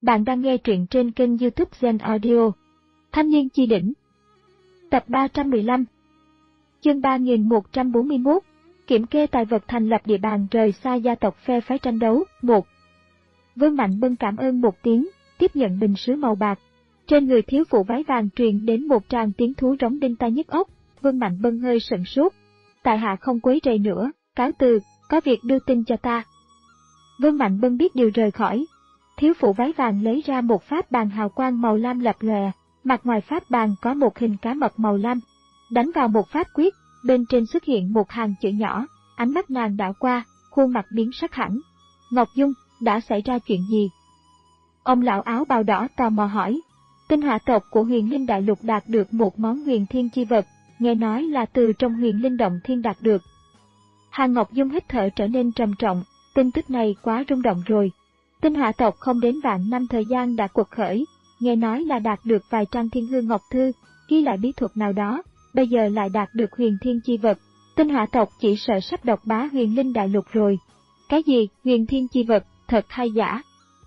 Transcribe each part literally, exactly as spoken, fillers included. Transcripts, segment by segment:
Bạn đang nghe truyện trên kênh YouTube Zen Audio. Thanh niên chi đỉnh. Tập ba trăm mười lăm. Chương ba nghìn một trăm bốn mươi mốt. Kiểm kê tài vật thành lập địa bàn rời xa gia tộc phe phái tranh đấu. một. Vương Mạnh Bân cảm ơn một tiếng, tiếp nhận bình sứ màu bạc. Trên người thiếu phụ váy vàng truyền đến một tràng tiếng thú rống đinh tai nhức óc. Vương Mạnh Bân hơi sững sốt. Tại hạ không quấy rầy nữa, cáo từ, có việc đưa tin cho ta. Vương Mạnh Bân biết điều rời khỏi. Thiếu phụ váy vàng lấy ra một pháp bàn hào quang màu lam lập lòe, mặt ngoài pháp bàn có một hình cá mập màu lam. Đánh vào một pháp quyết, bên trên xuất hiện một hàng chữ nhỏ, ánh mắt nàng đảo qua, khuôn mặt biến sắc hẳn. Ngọc Dung, đã xảy ra chuyện gì? Ông lão áo bào đỏ tò mò hỏi. Tinh hỏa tộc của Huyền Linh Đại Lục đạt được một món huyền thiên chi vật, nghe nói là từ trong Huyền Linh Động Thiên đạt được. Hàng Ngọc Dung hít thở trở nên trầm trọng, tin tức này quá rung động rồi. Tinh hỏa tộc không đến vạn năm thời gian đã quật khởi, nghe nói là đạt được vài trang thiên hương ngọc thư, ghi lại bí thuật nào đó, bây giờ lại đạt được huyền thiên chi vật. Tinh hỏa tộc chỉ sợ sắp độc bá Huyền Linh Đại Lục rồi. Cái gì, huyền thiên chi vật, thật hay giả?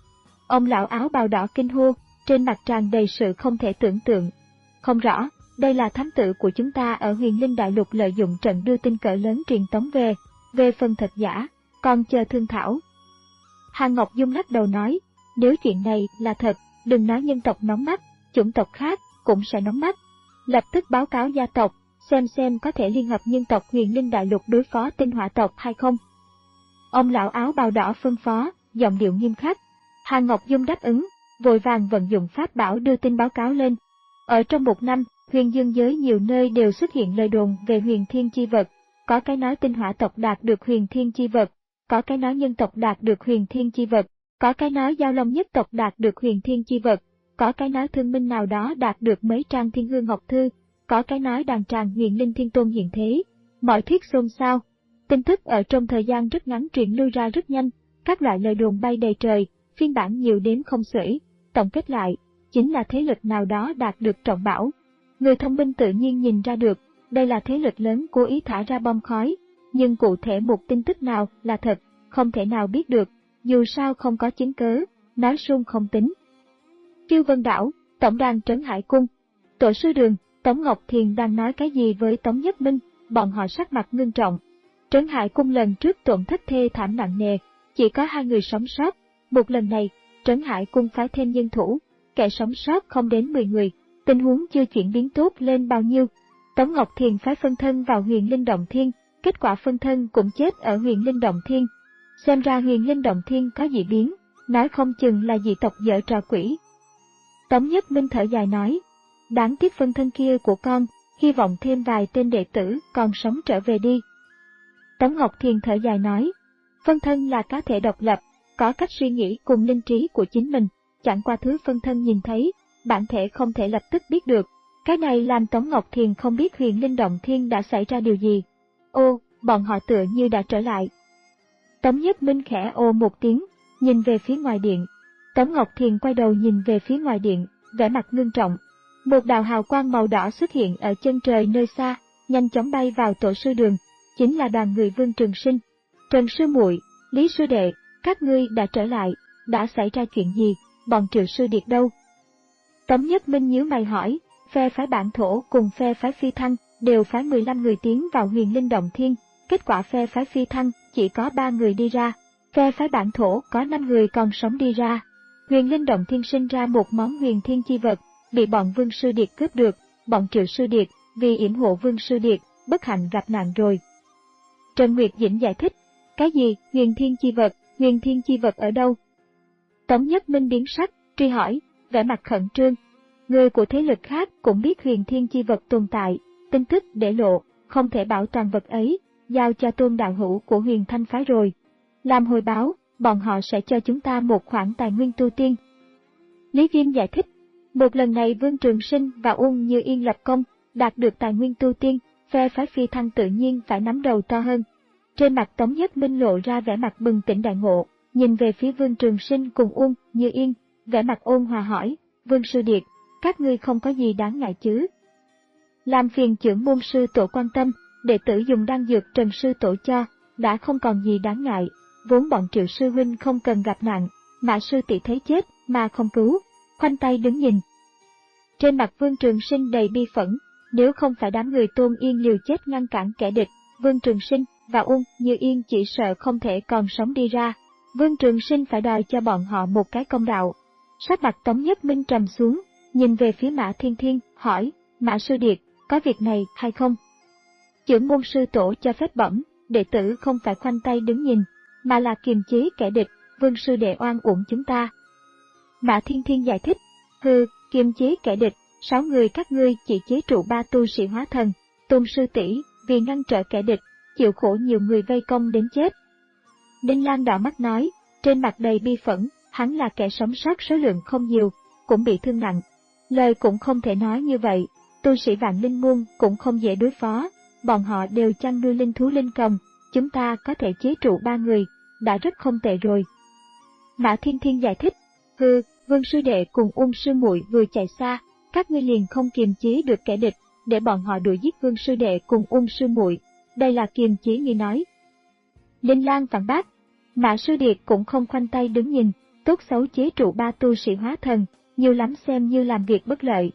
Ông lão áo bào đỏ kinh hô, trên mặt tràn đầy sự không thể tưởng tượng. Không rõ, đây là thám tử của chúng ta ở Huyền Linh Đại Lục lợi dụng trận đưa tin cỡ lớn truyền tống về, về phần thật giả, còn chờ thương thảo. Hàng Ngọc Dung lắc đầu nói, nếu chuyện này là thật, đừng nói nhân tộc nóng mắt, chủng tộc khác cũng sẽ nóng mắt. Lập tức báo cáo gia tộc, xem xem có thể liên hợp nhân tộc Huyền Linh Đại Lục đối phó tinh hỏa tộc hay không. Ông lão áo bào đỏ phân phó, giọng điệu nghiêm khắc. Hàng Ngọc Dung đáp ứng, vội vàng vận dụng pháp bảo đưa tin báo cáo lên. Ở trong một năm, huyền dương giới nhiều nơi đều xuất hiện lời đồn về huyền thiên chi vật, có cái nói tinh hỏa tộc đạt được huyền thiên chi vật, có cái nói nhân tộc đạt được huyền thiên chi vật, có cái nói giao long nhất tộc đạt được huyền thiên chi vật, có cái nói thương minh nào đó đạt được mấy trang thiên hương ngọc thư, có cái nói đàn tràng huyền linh thiên tôn hiện thế. Mọi thuyết xôn xao, tin tức ở trong thời gian rất ngắn truyền lưu ra rất nhanh, các loại lời đồn bay đầy trời, phiên bản nhiều đếm không xuể. Tổng kết lại, chính là thế lực nào đó đạt được trọng bảo. Người thông minh tự nhiên nhìn ra được, đây là thế lực lớn cố ý thả ra bom khói, nhưng cụ thể một tin tức nào là thật, không thể nào biết được, dù sao không có chứng cớ, nói suông không tính. Kiêu Vân Đảo, Tổng đoàn Trấn Hải Cung, Tổ sư Đường, Tống Ngọc Thiền đang nói cái gì với Tống Nhất Minh, bọn họ sắc mặt ngưng trọng. Trấn Hải Cung lần trước tổn thất thê thảm nặng nề, chỉ có hai người sống sót, một lần này, Trấn Hải Cung phái thêm nhân thủ, kẻ sống sót không đến mười người, tình huống chưa chuyển biến tốt lên bao nhiêu. Tống Ngọc Thiền phái phân thân vào Huyền Linh Động Thiên, kết quả phân thân cũng chết ở Huyền Linh Động Thiên. Xem ra Huyền Linh Động Thiên có dị biến, nói không chừng là dị tộc dở trò quỷ. Tống Nhất Minh thở dài nói, đáng tiếc phân thân kia của con, hy vọng thêm vài tên đệ tử còn sống trở về đi. Tống Ngọc Thiền thở dài nói, phân thân là cá thể độc lập, có cách suy nghĩ cùng linh trí của chính mình, chẳng qua thứ phân thân nhìn thấy, bản thể không thể lập tức biết được. Cái này làm Tống Ngọc Thiền không biết Huyền Linh Động Thiên đã xảy ra điều gì. Ô, bọn họ tựa như đã trở lại. Tống Nhất Minh khẽ ô một tiếng, nhìn về phía ngoài điện. Tống Ngọc Thiền quay đầu nhìn về phía ngoài điện, vẻ mặt ngưng trọng. Một đạo hào quang màu đỏ xuất hiện ở chân trời nơi xa, nhanh chóng bay vào Tổ sư Đường, chính là đoàn người Vương Trường Sinh. Trần sư muội, Lý sư đệ, các ngươi đã trở lại, đã xảy ra chuyện gì, bọn Triệu sư điệt đâu? Tống Nhất Minh nhíu mày hỏi, phe phái Bản Thổ cùng phe phái Phi Thăng đều phái mười lăm người tiến vào Huyền Linh Động Thiên, kết quả phe phái Phi Thăng chỉ có ba người đi ra, phe phái Bản Thổ có năm người còn sống đi ra. Huyền Linh Động Thiên sinh ra một món huyền thiên chi vật, bị bọn Vương sư điệt cướp được, bọn Triệu sư điệt vì yểm hộ Vương sư điệt, bất hạnh gặp nạn rồi. Trần Nguyệt Dĩnh giải thích, cái gì, huyền thiên chi vật, huyền thiên chi vật ở đâu? Tống Nhất Minh biến sắc, truy hỏi, vẻ mặt khẩn trương. Người của thế lực khác cũng biết huyền thiên chi vật tồn tại, tin tức để lộ, không thể bảo toàn vật ấy, giao cho tôn đạo hữu của Huyền Thanh phái rồi. Làm hồi báo, bọn họ sẽ cho chúng ta một khoản tài nguyên tu tiên. Lý Viêm giải thích, một lần này Vương Trường Sinh và Uông Như Yên lập công, đạt được tài nguyên tu tiên, phe phái Phi Thăng tự nhiên phải nắm đầu to hơn. Trên mặt Tống Nhất Minh lộ ra vẻ mặt bừng tỉnh đại ngộ, nhìn về phía Vương Trường Sinh cùng Uông Như Yên, vẻ mặt ôn hòa hỏi, Vương sư điệt, các ngươi không có gì đáng ngại chứ? Làm phiền trưởng môn sư tổ quan tâm, đệ tử dùng đan dược Trần sư tổ cho, đã không còn gì đáng ngại, vốn bọn Triệu sư huynh không cần gặp nạn, Mã sư tỷ thấy chết, mà không cứu, khoanh tay đứng nhìn. Trên mặt Vương Trường Sinh đầy bi phẫn, nếu không phải đám người Tôn Yên liều chết ngăn cản kẻ địch, Vương Trường Sinh và Uông Như Yên chỉ sợ không thể còn sống đi ra. Vương Trường Sinh phải đòi cho bọn họ một cái công đạo. Sắc mặt Tống Nhất Minh trầm xuống, nhìn về phía Mã Thiên Thiên, hỏi, Mã Sư Điệt, có việc này hay không? Chưởng môn sư tổ cho phép bẩm, đệ tử không phải khoanh tay đứng nhìn, mà là kiềm chế kẻ địch, Vương Sư Đệ oan uổng chúng ta. Mã Thiên Thiên giải thích, hừ, kiềm chế kẻ địch, sáu người các ngươi chỉ chế trụ ba tu sĩ hóa thần, Tôn sư tỷ vì ngăn trở kẻ địch, chịu khổ nhiều người vây công đến chết. Đinh Lan đỏ mắt nói, trên mặt đầy bi phẫn, hắn là kẻ sống sót số lượng không nhiều, cũng bị thương nặng. Lời cũng không thể nói như vậy, tu sĩ Vạn Linh Môn cũng không dễ đối phó, bọn họ đều chăn nuôi linh thú linh cầm, chúng ta có thể chế trụ ba người, đã rất không tệ rồi. Mã Thiên Thiên giải thích, hừ, Vương Sư Đệ cùng Ung Sư Muội vừa chạy xa, các ngươi liền không kiềm chế được kẻ địch, để bọn họ đuổi giết Vương Sư Đệ cùng Ung Sư Muội, đây là kiềm chế như nói. Đinh Lan phản bác, Mã Sư Điệt cũng không khoanh tay đứng nhìn, tốt xấu chế trụ ba tu sĩ hóa thần, nhiều lắm xem như làm việc bất lợi.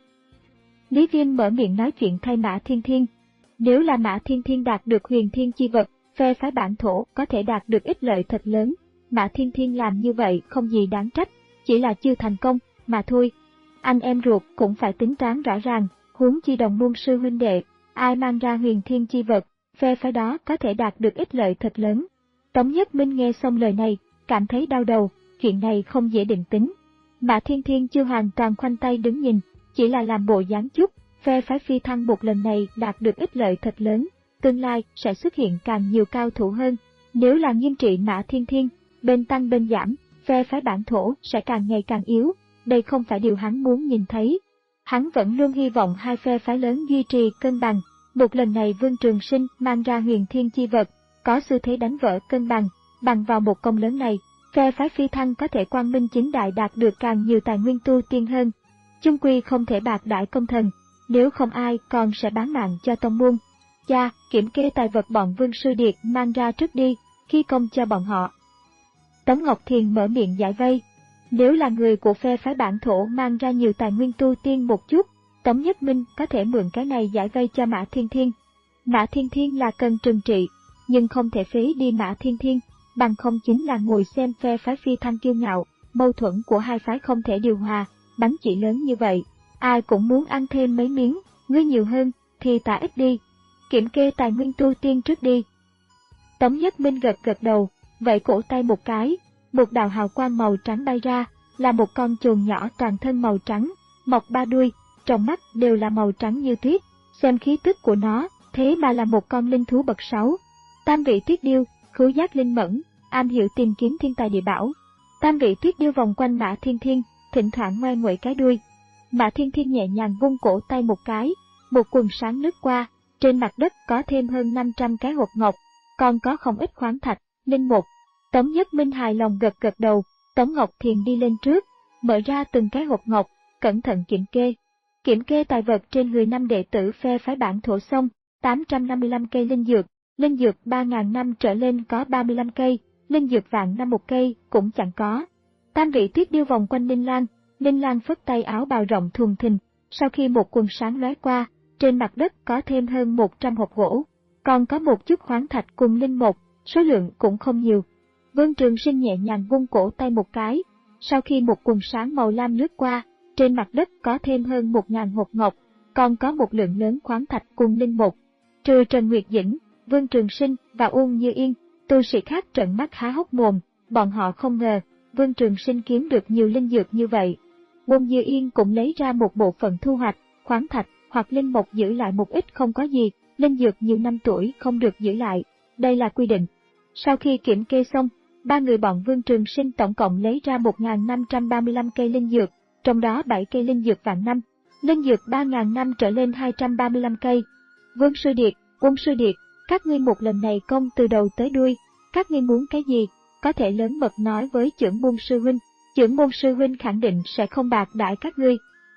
Lý Viêm mở miệng nói chuyện thay Mã Thiên Thiên, nếu là Mã Thiên Thiên đạt được huyền thiên chi vật, phe phái bản thổ có thể đạt được ích lợi thật lớn, Mã Thiên Thiên làm như vậy không gì đáng trách, chỉ là chưa thành công, mà thôi. Anh em ruột cũng phải tính toán rõ ràng, huống chi đồng môn sư huynh đệ, ai mang ra huyền thiên chi vật, phe phái đó có thể đạt được ích lợi thật lớn. Tống Nhất Minh nghe xong lời này, cảm thấy đau đầu, chuyện này không dễ định tính. Mã Thiên Thiên chưa hoàn toàn khoanh tay đứng nhìn, chỉ là làm bộ dáng chút, phe phái phi thăng một lần này đạt được ích lợi thật lớn, tương lai sẽ xuất hiện càng nhiều cao thủ hơn. Nếu là nghiêm trị Mã Thiên Thiên, bên tăng bên giảm, phe phái bản thổ sẽ càng ngày càng yếu, đây không phải điều hắn muốn nhìn thấy. Hắn vẫn luôn hy vọng hai phe phái lớn duy trì cân bằng, một lần này Vương Trường Sinh mang ra huyền thiên chi vật, có xu thế đánh vỡ cân bằng, bằng vào một công lớn này, phe phái phi thăng có thể quang minh chính đại đạt được càng nhiều tài nguyên tu tiên hơn. Chung quy không thể bạc đãi công thần, nếu không ai còn sẽ bán mạng cho tông môn. Cha, kiểm kê tài vật bọn Vương Sư Điệt mang ra trước đi, khi công cho bọn họ. Tống Ngọc Thiền mở miệng giải vây. Nếu là người của phe phái bản thổ mang ra nhiều tài nguyên tu tiên một chút, Tống Nhất Minh có thể mượn cái này giải vây cho Mã Thiên Thiên. Mã Thiên Thiên là cần trừng trị, nhưng không thể phế đi Mã Thiên Thiên, bằng không chính là ngồi xem phe phái phi thăng kiêu ngạo, mâu thuẫn của hai phái không thể điều hòa, bánh chỉ lớn như vậy, ai cũng muốn ăn thêm mấy miếng, ngươi nhiều hơn, thì ta ít đi, kiểm kê tài nguyên tu tiên trước đi. Tống Nhất Minh gật gật đầu, vậy cổ tay một cái, một đạo hào quang màu trắng bay ra, là một con chồn nhỏ toàn thân màu trắng, mọc ba đuôi, trong mắt đều là màu trắng như tuyết, xem khí tức của nó, thế mà là một con linh thú bậc sáu. Tam vị tuyết điêu, khứu giác linh mẫn, am hiểu tìm kiếm thiên tài địa bảo. Tam vị tuyết điêu vòng quanh Mã Thiên Thiên, thỉnh thoảng ngoe nguậy cái đuôi. Mã Thiên Thiên nhẹ nhàng vung cổ tay một cái, một quần sáng lướt qua, trên mặt đất có thêm hơn năm trăm cái hộp ngọc, còn có không ít khoáng thạch, linh mục. Tống Nhất Minh hài lòng gật gật đầu, Tống Ngọc Thiền đi lên trước, mở ra từng cái hộp ngọc, cẩn thận kiểm kê. Kiểm kê tài vật trên người năm đệ tử phe phái bản thổ xong, tám trăm năm mươi lăm cây linh dược, linh dược ba nghìn năm trở lên có ba mươi lăm cây, linh dược vạn năm một cây cũng chẳng có. Tam vị tuyết điêu vòng quanh Ninh Lan, Ninh Lan phất tay áo bào rộng thùng thình, sau khi một quần sáng lóe qua, trên mặt đất có thêm hơn một trăm hộp gỗ, còn có một chút khoáng thạch cùng linh mục, số lượng cũng không nhiều. Vương Trường Sinh nhẹ nhàng vung cổ tay một cái, sau khi một quần sáng màu lam lướt qua, trên mặt đất có thêm hơn một ngàn hộp ngọc, còn có một lượng lớn khoáng thạch cùng linh mục. Trừ Trần Nguyệt Dĩnh, Vương Trường Sinh và Uông Như Yên, tu sĩ khác trợn mắt há hốc mồm, bọn họ không ngờ Vương Trường Sinh kiếm được nhiều linh dược như vậy. Uông Như Yên cũng lấy ra một bộ phận thu hoạch, khoáng thạch hoặc linh mục giữ lại một ít không có gì, linh dược nhiều năm tuổi không được giữ lại, đây là quy định. Sau khi kiểm kê xong, ba người bọn Vương Trường Sinh tổng cộng lấy ra một nghìn năm trăm ba mươi lăm cây linh dược, trong đó bảy cây linh dược vạn năm, linh dược ba nghìn năm trở lên hai trăm ba mươi lăm cây. Vương Sư Điệt, Uông Sư Điệt, các ngươi một lần này công từ đầu tới đuôi, các ngươi muốn cái gì, có thể lớn mật nói với Chưởng Môn Sư Huynh, Chưởng Môn Sư Huynh khẳng định sẽ không bạc đãi các ngươi.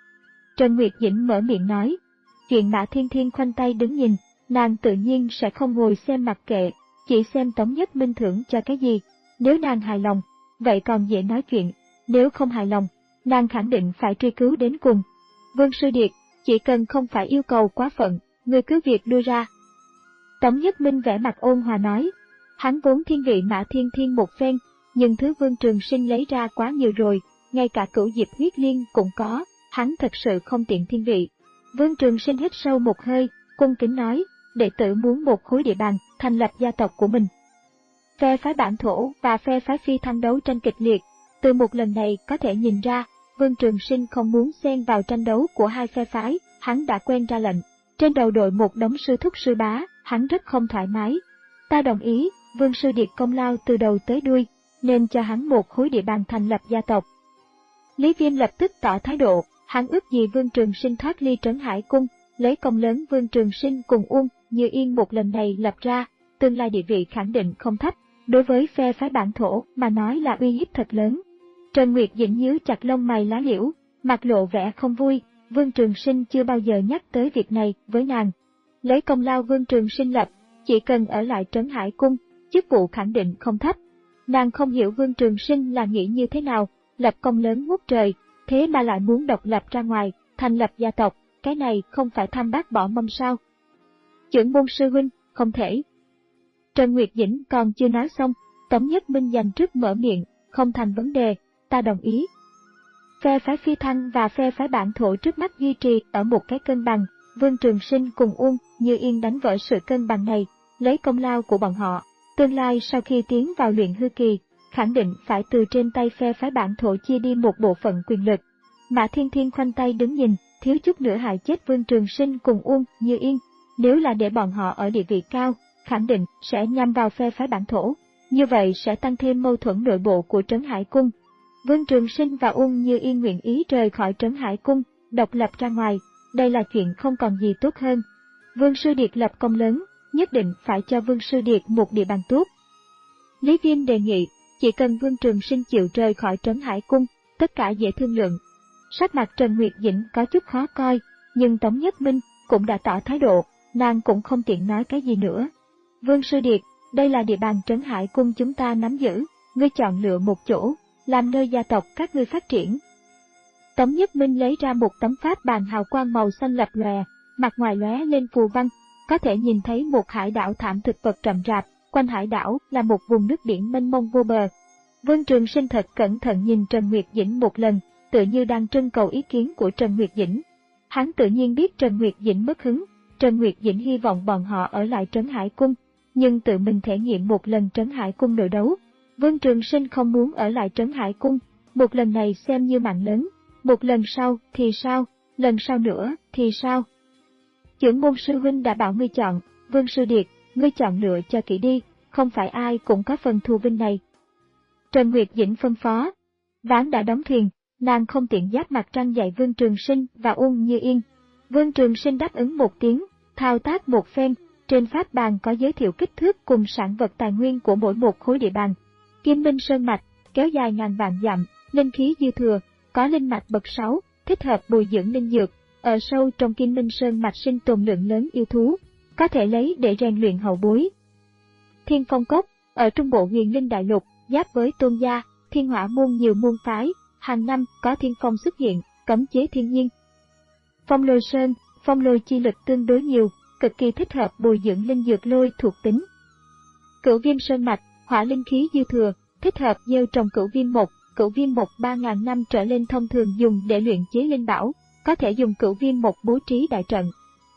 Trần Nguyệt Dĩnh mở miệng nói, chuyện Mã Thiên Thiên khoanh tay đứng nhìn, nàng tự nhiên sẽ không ngồi xem mặc kệ, chỉ xem Tống Nhất Minh thưởng cho cái gì, nếu nàng hài lòng, vậy còn dễ nói chuyện, nếu không hài lòng, nàng khẳng định phải truy cứu đến cùng. Vương Sư Điệt, chỉ cần không phải yêu cầu quá phận, người cứ việc đưa ra. Tống Nhất Minh vẻ mặt ôn hòa nói, hắn vốn thiên vị Mã Thiên Thiên một phen, nhưng thứ Vương Trường Sinh lấy ra quá nhiều rồi, ngay cả cửu diệp huyết liên cũng có, hắn thật sự không tiện thiên vị. Vương Trường Sinh hít sâu một hơi, cung kính nói, đệ tử muốn một khối địa bàn, thành lập gia tộc của mình. Phe phái Bản Thổ và phe phái Phi Thăng đấu tranh kịch liệt, từ một lần này có thể nhìn ra, Vương Trường Sinh không muốn xen vào tranh đấu của hai phe phái, hắn đã quen ra lệnh. Trên đầu đội một đống sư thúc sư bá, hắn rất không thoải mái. Ta đồng ý, Vương Sư Điệt công lao từ đầu tới đuôi, nên cho hắn một khối địa bàn thành lập gia tộc. Lý Viêm lập tức tỏ thái độ, hắn ước gì Vương Trường Sinh thoát ly Trấn Hải Cung, lấy công lớn Vương Trường Sinh cùng Uông Như Yên một lần này lập ra, tương lai địa vị khẳng định không thấp, đối với phe phái Bản Thổ mà nói là uy hiếp thật lớn. Trần Nguyệt Dĩnh nhíu chặt lông mày lá liễu, mặt lộ vẻ không vui, Vương Trường Sinh chưa bao giờ nhắc tới việc này với nàng. Lấy công lao Vương Trường Sinh lập, chỉ cần ở lại Trấn Hải Cung, chức vụ khẳng định không thấp. Nàng không hiểu Vương Trường Sinh là nghĩ như thế nào, lập công lớn ngút trời, thế mà lại muốn độc lập ra ngoài, thành lập gia tộc, cái này không phải tham bác bỏ mâm sao? Trưởng môn sư huynh, không thể. Trần Nguyệt Dĩnh còn chưa nói xong, Tống Nhất Minh dành trước mở miệng, không thành vấn đề, ta đồng ý. Phe phái Phi Thăng và phe phái Bản Thổ trước mắt duy trì ở một cái cân bằng, Vương Trường Sinh cùng Uông Như Yên đánh vỡ sự cân bằng này, lấy công lao của bọn họ. Tương lai sau khi tiến vào luyện hư kỳ, khẳng định phải từ trên tay phe phái Bản Thổ chia đi một bộ phận quyền lực. Mã Thiên Thiên khoanh tay đứng nhìn, thiếu chút nữa hại chết Vương Trường Sinh cùng Uông Như Yên. Nếu là để bọn họ ở địa vị cao, khẳng định sẽ nhằm vào phe phái Bản Thổ. Như vậy sẽ tăng thêm mâu thuẫn nội bộ của Trấn Hải Cung. Vương Trường Sinh và Uông Như Yên nguyện ý rời khỏi Trấn Hải Cung, độc lập ra ngoài, đây là chuyện không còn gì tốt hơn. Vương Sư Điệt lập công lớn, nhất định phải cho Vương Sư Điệt một địa bàn tốt. Lý Viêm đề nghị, chỉ cần Vương Trường Sinh chịu rời khỏi Trấn Hải Cung, tất cả dễ thương lượng. Sắc mặt Trần Nguyệt Dĩnh có chút khó coi, nhưng Tống Nhất Minh cũng đã tỏ thái độ, nàng cũng không tiện nói cái gì nữa. Vương Sư Điệt, đây là địa bàn Trấn Hải Cung chúng ta nắm giữ, ngươi chọn lựa một chỗ, làm nơi gia tộc các ngươi phát triển. Tống Nhất Minh lấy ra một tấm pháp bàn hào quang màu xanh lập lòe, mặt ngoài lóe lên phù văn, có thể nhìn thấy một hải đảo thảm thực vật rậm rạp, quanh hải đảo là một vùng nước biển mênh mông vô bờ. Vương Trường Sinh thật cẩn thận nhìn Trần Nguyệt Dĩnh một lần, tự như đang trưng cầu ý kiến của Trần Nguyệt Dĩnh. Hắn tự nhiên biết Trần Nguyệt Dĩnh mất hứng, Trần Nguyệt Dĩnh hy vọng bọn họ ở lại Trấn Hải Cung, nhưng tự mình thể nghiệm một lần Trấn Hải Cung nội đấu. Vương Trường Sinh không muốn ở lại Trấn Hải Cung, một lần này xem như mạng lớn, một lần sau thì sao, lần sau nữa thì sao? Trưởng môn sư huynh đã bảo ngươi chọn, Vương Sư Điệt, ngươi chọn lựa cho kỹ đi, không phải ai cũng có phần thù vinh này. Trần Nguyệt Dĩnh phân phó, ván đã đóng thuyền, nàng không tiện giáp mặt trăng dạy Vương Trường Sinh và Uông Như Yên. Vương Trường Sinh đáp ứng một tiếng, thao tác một phen, trên pháp bàn có giới thiệu kích thước cùng sản vật tài nguyên của mỗi một khối địa bàn. Kim Minh Sơn Mạch, kéo dài ngàn vạn dặm, linh khí dư thừa, có linh mạch bậc sáu, thích hợp bồi dưỡng linh dược. Ở sâu trong Kim Minh Sơn Mạch sinh tồn lượng lớn yêu thú, có thể lấy để rèn luyện hậu bối. Thiên Phong Cốc, ở trung bộ Huyền Linh Đại Lục, giáp với Tôn gia, Thiên Hỏa môn nhiều môn phái, hàng năm có thiên phong xuất hiện, cấm chế thiên nhiên. Phong Lôi Sơn, phong lôi chi lực tương đối nhiều, cực kỳ thích hợp bồi dưỡng linh dược lôi thuộc tính. Cửu Viêm Sơn Mạch, hỏa linh khí dư thừa, thích hợp gieo trồng cửu viêm mộc, cửu viêm mộc ba nghìn năm trở lên thông thường dùng để luyện chế linh bảo, có thể dùng cửu viêm mộc bố trí đại trận.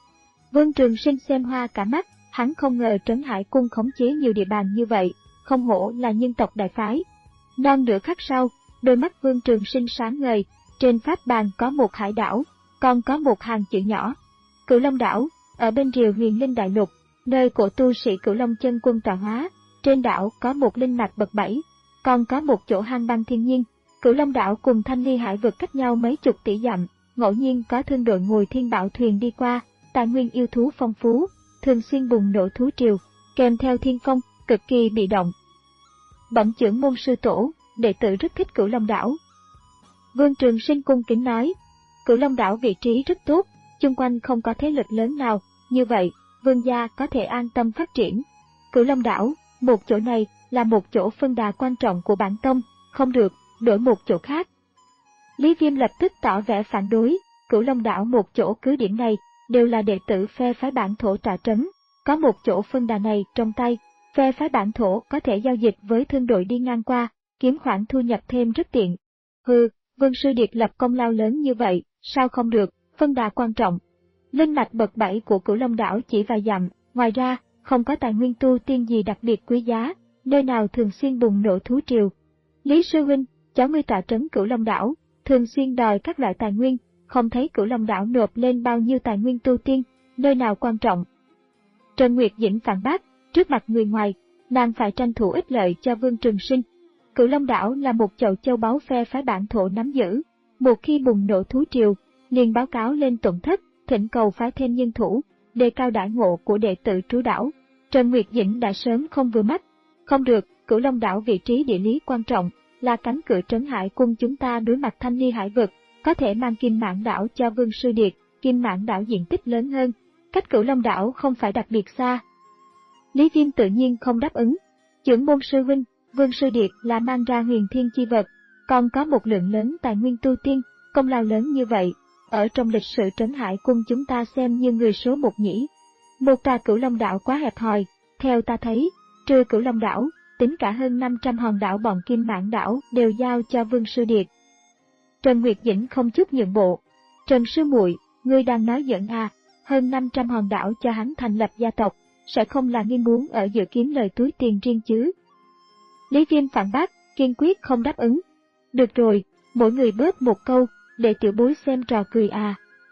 Vương Trường Sinh xem hoa cả mắt, hắn không ngờ Trấn Hải Cung khống chế nhiều địa bàn như vậy, không hổ là nhân tộc đại phái. Non nửa khắc sau, đôi mắt Vương Trường Sinh sáng ngời, trên pháp bàn có một hải đảo, còn có một hàng chữ nhỏ. Cửu Long đảo, ở bên rìa Huyền Linh Đại Lục, nơi cổ tu sĩ Cửu Long chân quân tọa hóa, trên đảo có một linh mạch bậc bảy, còn có một chỗ hang băng thiên nhiên. Cửu Long đảo cùng Thanh Ly hải vực cách nhau mấy chục tỷ dặm, ngẫu nhiên có thương đội ngồi thiên bảo thuyền đi qua, tài nguyên yêu thú phong phú, thường xuyên bùng nổ thú triều, kèm theo thiên phong, cực kỳ bị động. Bẩm trưởng môn sư tổ, đệ tử rất thích Cửu Long đảo. Vương Trường Sinh cung kính nói, Cửu Long đảo vị trí rất tốt, chung quanh không có thế lực lớn nào, như vậy, vương gia có thể an tâm phát triển. Cửu Long đảo, một chỗ này là một chỗ phân đà quan trọng của bản tông, không được, đổi một chỗ khác. Lý Viêm lập tức tỏ vẻ phản đối, Cửu Long đảo một chỗ cứ điểm này, đều là đệ tử phe phái Bản Thổ trả trấn, có một chỗ phân đà này trong tay, phe phái Bản Thổ có thể giao dịch với thương đội đi ngang qua, kiếm khoản thu nhập thêm rất tiện. Hừ, Vương Sư Điệt lập công lao lớn như vậy, sao không được, phân đà quan trọng. Linh mạch bậc bảy của Cửu Long đảo chỉ vài dặm, ngoài ra, không có tài nguyên tu tiên gì đặc biệt quý giá, nơi nào thường xuyên bùng nổ thú triều. Lý Sư Huynh, cháu ngươi trả trấn Cửu Long đảo, thường xuyên đòi các loại tài nguyên, không thấy Cửu Long đảo nộp lên bao nhiêu tài nguyên tu tiên, nơi nào quan trọng. Trần Nguyệt Dĩnh phản bác, trước mặt người ngoài, nàng phải tranh thủ ích lợi cho Vương Trường Sinh. Cửu Long đảo là một chậu châu báu phe phái Bản Thổ nắm giữ, một khi bùng nổ thú triều, liền báo cáo lên tổn thất, thỉnh cầu phái thêm nhân thủ, đề cao đãi ngộ của đệ tử trú đảo. Trần Nguyệt Dĩnh đã sớm không vừa mắt. Không được, Cửu Long đảo vị trí địa lý quan trọng, là cánh cửa trấn hải cung chúng ta đối mặt Thanh Ly hải vực, có thể mang Kim Mãn đảo cho Vương Sư Điệt. Kim Mãn đảo diện tích lớn hơn, cách Cửu Long đảo không phải đặc biệt xa. Lý Viêm tự nhiên không đáp ứng. Trưởng môn sư huynh, Vương Sư Điệt là mang ra huyền thiên chi vật, còn có một lượng lớn tài nguyên tu tiên, công lao lớn như vậy, ở trong lịch sử trấn hải cung chúng ta xem như người số một nhỉ. Một tà Cửu Long đảo quá hẹp hòi, theo ta thấy, trừ Cửu Long đảo, tính cả hơn năm trăm hòn đảo bọn Kim Mãn đảo đều giao cho Vương Sư Điệt. Trần Nguyệt Dĩnh không chút nhượng bộ. Trần Sư muội, ngươi đang nói giỡn à, hơn năm trăm hòn đảo cho hắn thành lập gia tộc, sẽ không là ngươi muốn ở giữa kiếm lời túi tiền riêng chứ. Lý Viêm phản bác, kiên quyết không đáp ứng. Được rồi, mỗi người bớt một câu, để tiểu bối xem trò cười à.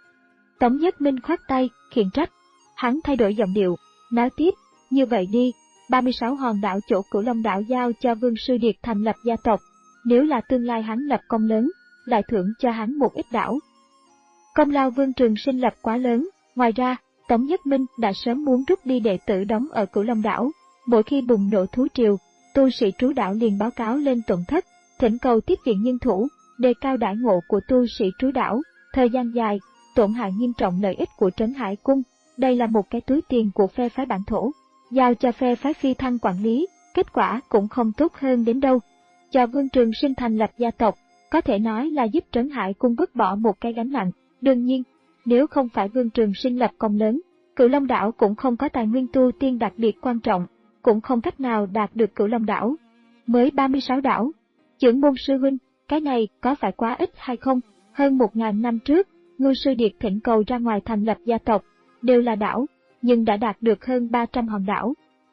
Tống Nhất Minh khoát tay, khiển trách. Hắn thay đổi giọng điệu, nói tiếp, như vậy đi, ba mươi sáu hòn đảo chỗ Cửu Long đảo giao cho Vương Sư Điệt thành lập gia tộc, nếu là tương lai hắn lập công lớn, lại thưởng cho hắn một ít đảo. Công lao Vương Trường Sinh lập quá lớn, ngoài ra, Tống Nhất Minh đã sớm muốn rút đi đệ tử đóng ở Cửu Long đảo, mỗi khi bùng nổ thú triều, tu sĩ trú đảo liền báo cáo lên tổn thất, thỉnh cầu tiếp viện nhân thủ, đề cao đãi ngộ của tu sĩ trú đảo, thời gian dài, tổn hại nghiêm trọng lợi ích của Trấn Hải Cung. Đây là một cái túi tiền của phe phái Bản Thổ, giao cho phe phái Phi Thăng quản lý, kết quả cũng không tốt hơn đến đâu. Cho Vương Trường Sinh thành lập gia tộc, có thể nói là giúp Trấn Hải Cung vứt bỏ một cái gánh nặng. Đương nhiên, nếu không phải Vương Trường Sinh lập công lớn, Cửu Long đảo cũng không có tài nguyên tu tiên đặc biệt quan trọng, cũng không cách nào đạt được Cửu Long đảo. Mới ba mươi sáu đảo. Trưởng môn sư huynh, cái này có phải quá ít hay không? Hơn một ngàn năm trước, Ngưu Sư Điệt thỉnh cầu ra ngoài thành lập gia tộc, đều là đảo, nhưng đã đạt được hơn ba trăm hòn đảo.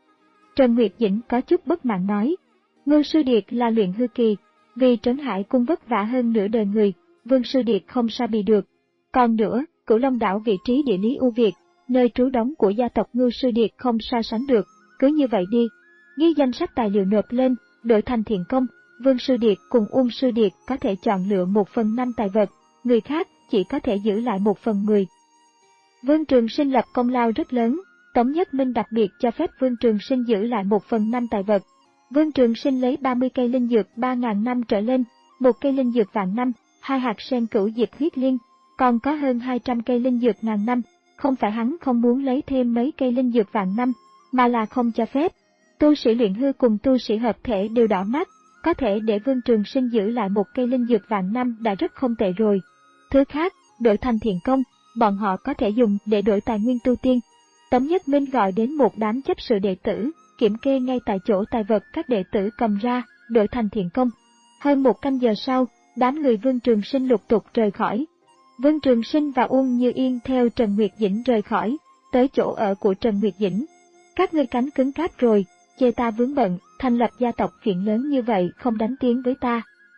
Trần Nguyệt Dĩnh có chút bất mãn nói, Ngưu Sư Điệt là luyện hư kỳ, vì Trấn Hải Cung vất vả hơn nửa đời người, Vương Sư Điệt không sao bị được. Còn nữa, Cửu Long đảo vị trí địa lý ưu việt, nơi trú đóng của gia tộc Ngưu Sư Điệt không so sánh được, cứ như vậy đi. Ghi danh sách tài liệu nộp lên, đổi thành thiện công, Vương Sư Điệt cùng Uông Sư Điệt có thể chọn lựa một phần năm tài vật, người khác chỉ có thể giữ lại một phần mười. Vương Trường Sinh lập công lao rất lớn, Tống Nhất Minh đặc biệt cho phép Vương Trường Sinh giữ lại một phần năm tài vật. Vương Trường Sinh lấy ba mươi cây linh dược ba nghìn năm trở lên, một cây linh dược vạn năm, hai hạt sen cửu diệp huyết liên, còn có hơn hai trăm cây linh dược ngàn năm. Không phải hắn không muốn lấy thêm mấy cây linh dược vạn năm, mà là không cho phép. Tu sĩ luyện hư cùng tu sĩ hợp thể đều đỏ mắt, có thể để Vương Trường Sinh giữ lại một cây linh dược vạn năm đã rất không tệ rồi. Thứ khác, đổi thành thiện công, bọn họ có thể dùng để đổi tài nguyên tu tiên. Tống Nhất Minh gọi đến một đám chấp sự đệ tử, kiểm kê ngay tại chỗ tài vật các đệ tử cầm ra, đổi thành thiện công. Hơn một canh giờ sau, đám người Vương Trường Sinh lục tục rời khỏi. Vương Trường Sinh và Uông Như Yên theo Trần Nguyệt Dĩnh rời khỏi, tới chỗ ở của Trần Nguyệt Dĩnh. Các ngươi cánh cứng cáp rồi, chê ta vướng bận, thành lập gia tộc chuyện lớn như vậy không đánh tiếng với ta.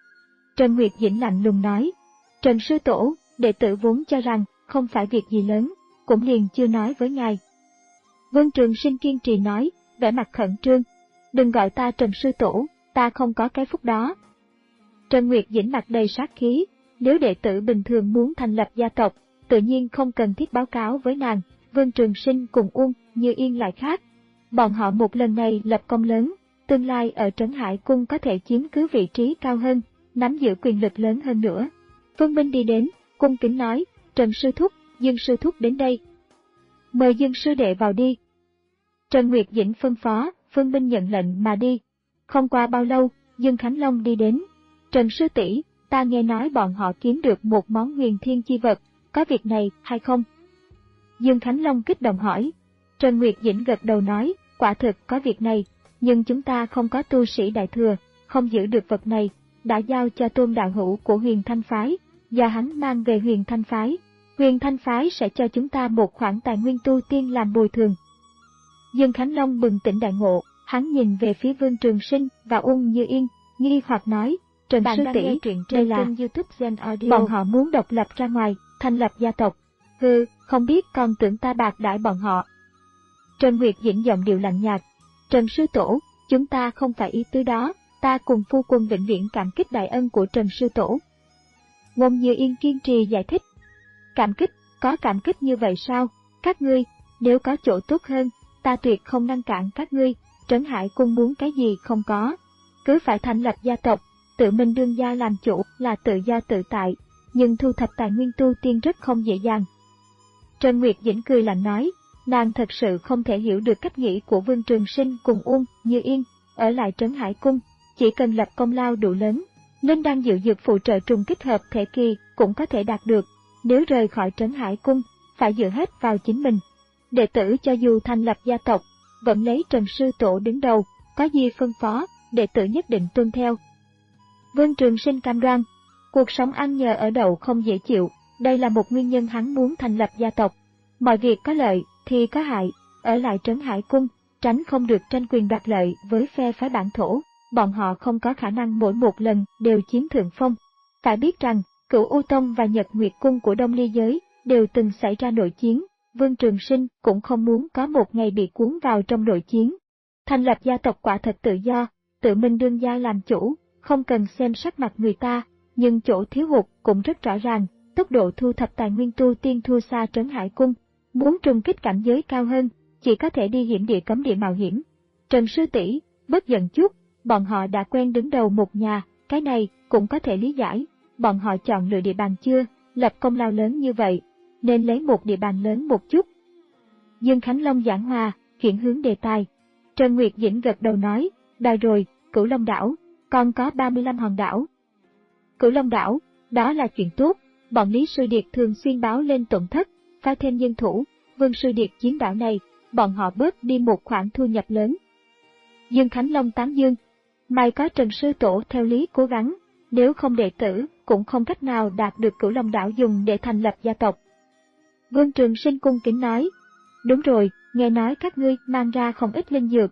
Trần Nguyệt Dĩnh lạnh lùng nói, Trần Sư Tổ, đệ tử vốn cho rằng không phải việc gì lớn, cũng liền chưa nói với ngài. Vương Trường Sinh kiên trì nói, vẻ mặt khẩn trương, đừng gọi ta Trần Sư Tổ, ta không có cái phúc đó. Trần Nguyệt Dĩnh mặt đầy sát khí, nếu đệ tử bình thường muốn thành lập gia tộc, tự nhiên không cần thiết báo cáo với nàng. Vương Trường Sinh cùng Uông Như Yên lại khác. Bọn họ một lần này lập công lớn, tương lai ở Trấn Hải Cung có thể chiếm cứ vị trí cao hơn, nắm giữ quyền lực lớn hơn nữa. Phương Minh đi đến, cung kính nói, Trần Sư Thúc, Dương Sư Thúc đến đây. Mời Dương Sư Đệ vào đi. Trần Nguyệt Dĩnh phân phó, Phương Minh nhận lệnh mà đi. Không qua bao lâu, Dương Khánh Long đi đến. Trần Sư tỷ, ta nghe nói bọn họ kiếm được một món huyền thiên chi vật, có việc này hay không? Dương Khánh Long kích động hỏi. Trần Nguyệt Dĩnh gật đầu nói, quả thực có việc này, nhưng chúng ta không có tu sĩ đại thừa, không giữ được vật này, đã giao cho Tôn đạo hữu của Huyền Thanh Phái, do hắn mang về Huyền Thanh Phái. Huyền Thanh Phái sẽ cho chúng ta một khoản tài nguyên tu tiên làm bồi thường. Dương Khánh Long bừng tỉnh đại ngộ, hắn nhìn về phía Vương Trường Sinh và Ung Như Yên, nghi hoặc nói, Trần Bạn sư đang tỷ, nghe truyện đây trên là kênh YouTube Gen Audio. bọn họ muốn độc lập ra ngoài, thành lập gia tộc. Hừ, không biết còn tưởng ta bạc đãi bọn họ. Trần Nguyệt Dĩnh giọng điệu lạnh nhạt, Trần sư tổ, chúng ta không phải ý tứ đó, ta cùng phu quân vĩnh viễn cảm kích đại ân của Trần sư tổ. Ngôn Như Yên kiên trì giải thích, cảm kích, có cảm kích như vậy sao? Các ngươi, nếu có chỗ tốt hơn, ta tuyệt không ngăn cản các ngươi, Trấn Hải Cung muốn cái gì không có. Cứ phải thành lập gia tộc, tự mình đương gia làm chủ là tự do tự tại, nhưng thu thập tài nguyên tu tiên rất không dễ dàng. Trần Nguyệt Dĩnh cười lạnh nói, nàng thật sự không thể hiểu được cách nghĩ của Vương Trường Sinh cùng Ung Như Yên, ở lại Trấn Hải Cung, chỉ cần lập công lao đủ lớn, nên đang dự dược phụ trợ trùng kích hợp thể kỳ cũng có thể đạt được, nếu rời khỏi Trấn Hải Cung, phải dựa hết vào chính mình. Đệ tử cho dù thành lập gia tộc, vẫn lấy Trần sư tổ đứng đầu, có gì phân phó, đệ tử nhất định tuân theo. Vương Trường Sinh cam đoan, cuộc sống ăn nhờ ở đậu không dễ chịu, đây là một nguyên nhân hắn muốn thành lập gia tộc. Mọi việc có lợi thì có hại, ở lại Trấn Hải Cung, tránh không được tranh quyền đoạt lợi với phe phái bản thổ, bọn họ không có khả năng mỗi một lần đều chiếm thượng phong. Phải biết rằng, Cửu U Tông và Nhật Nguyệt Cung của Đông Ly Giới đều từng xảy ra nội chiến, Vương Trường Sinh cũng không muốn có một ngày bị cuốn vào trong nội chiến. Thành lập gia tộc quả thật tự do, tự mình đương gia làm chủ, không cần xem sắc mặt người ta, nhưng chỗ thiếu hụt cũng rất rõ ràng, tốc độ thu thập tài nguyên tu tiên thua xa Trấn Hải Cung, muốn trùng kích cảnh giới cao hơn, chỉ có thể đi hiểm địa cấm địa mạo hiểm. Trần sư tỷ, bất giận chút, bọn họ đã quen đứng đầu một nhà, cái này cũng có thể lý giải, bọn họ chọn lựa địa bàn chưa, lập công lao lớn như vậy, nên lấy một địa bàn lớn một chút. Dương Khánh Long giảng hòa, chuyển hướng đề tài. Trần Nguyệt Dĩnh gật đầu nói, đòi rồi, Cửu Long đảo, còn có ba mươi lăm hòn đảo. Cửu Long đảo, đó là chuyện tốt, bọn Lý Sư Điệt thường xuyên báo lên tổn thất, phái thêm nhân thủ, Vương Sư Điệt chiến đảo này, bọn họ bớt đi một khoản thu nhập lớn. Dương Khánh Long tán dương, may có Trần sư tổ theo lý cố gắng, nếu không đệ tử cũng không cách nào đạt được Cửu Long đảo dùng để thành lập gia tộc. Vương Trường Sinh cung kính nói, đúng rồi, nghe nói các ngươi mang ra không ít linh dược.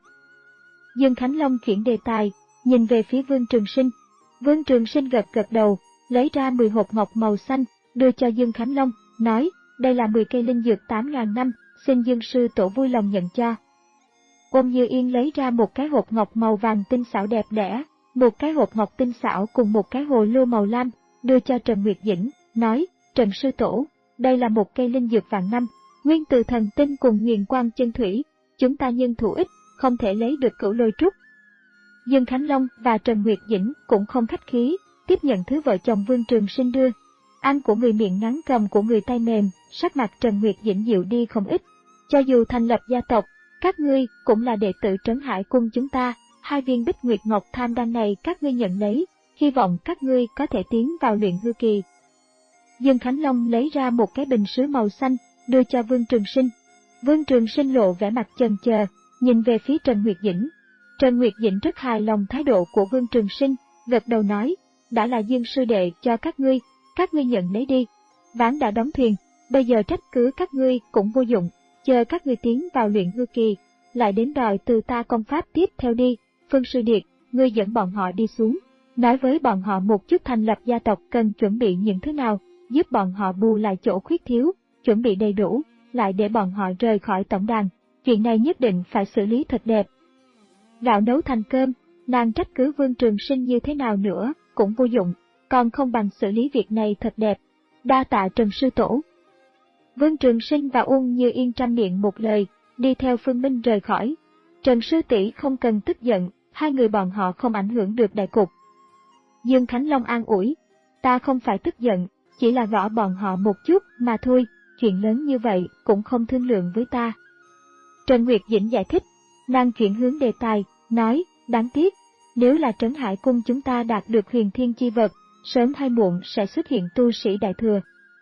Dương Khánh Long chuyển đề tài, nhìn về phía Vương Trường Sinh. Vương Trường Sinh gật gật đầu, lấy ra mười hộp ngọc màu xanh, đưa cho Dương Khánh Long, nói, đây là mười cây linh dược tám ngàn năm, xin Dương sư tổ vui lòng nhận cho. Ôm Như Yên lấy ra một cái hộp ngọc màu vàng tinh xảo đẹp đẽ, một cái hộp ngọc tinh xảo cùng một cái hồ lô màu lam, đưa cho Trần Nguyệt Dĩnh, nói, Trần sư tổ, đây là một cây linh dược vạn năm, nguyên từ thần tinh cùng huyền quang chân thủy, chúng ta nhân thủ ít, không thể lấy được Cửu Lôi trúc. Dương Khánh Long và Trần Nguyệt Dĩnh cũng không khách khí, tiếp nhận thứ vợ chồng Vương Trường Sinh đưa. Ăn của người miệng ngắn cầm của người tay mềm, sắc mặt Trần Nguyệt Dĩnh dịu đi không ít. Cho dù thành lập gia tộc, các ngươi cũng là đệ tử Trấn Hải Cung chúng ta, hai viên Bích Nguyệt Ngọc Tham Đan này các ngươi nhận lấy, hy vọng các ngươi có thể tiến vào luyện hư kỳ. Dương Khánh Long lấy ra một cái bình sứ màu xanh, đưa cho Vương Trường Sinh. Vương Trường Sinh lộ vẻ mặt chần chờ, nhìn về phía Trần Nguyệt Dĩnh. Trần Nguyệt Dĩnh rất hài lòng thái độ của Vương Trường Sinh, gật đầu nói, đã là Dương sư đệ cho các ngươi, các ngươi nhận lấy đi. Ván đã đóng thuyền, bây giờ trách cứ các ngươi cũng vô dụng, chờ các ngươi tiến vào luyện hư kỳ, lại đến đòi từ ta công pháp tiếp theo đi. Phương Sư Điệt, ngươi dẫn bọn họ đi xuống, nói với bọn họ một chút thành lập gia tộc cần chuẩn bị những thứ nào, giúp bọn họ bù lại chỗ khuyết thiếu, chuẩn bị đầy đủ, lại để bọn họ rời khỏi tổng đàn. Chuyện này nhất định phải xử lý thật đẹp. Gạo nấu thành cơm, nàng trách cứ Vương Trường Sinh như thế nào nữa, cũng vô dụng, còn không bằng xử lý việc này thật đẹp. Đa tạ Trần sư tổ. Vương Trường Sinh và Ung Như Yên trăm miệng một lời, đi theo Phương Minh rời khỏi. Trần sư tỷ không cần tức giận, hai người bọn họ không ảnh hưởng được đại cục. Dương Khánh Long an ủi, ta không phải tức giận, chỉ là gõ bọn họ một chút mà thôi, chuyện lớn như vậy cũng không thương lượng với ta. Trần Nguyệt Dĩnh giải thích, nàng chuyển hướng đề tài, nói, đáng tiếc, nếu là Trấn Hải Cung chúng ta đạt được huyền thiên chi vật, sớm hay muộn sẽ xuất hiện tu sĩ đại thừa.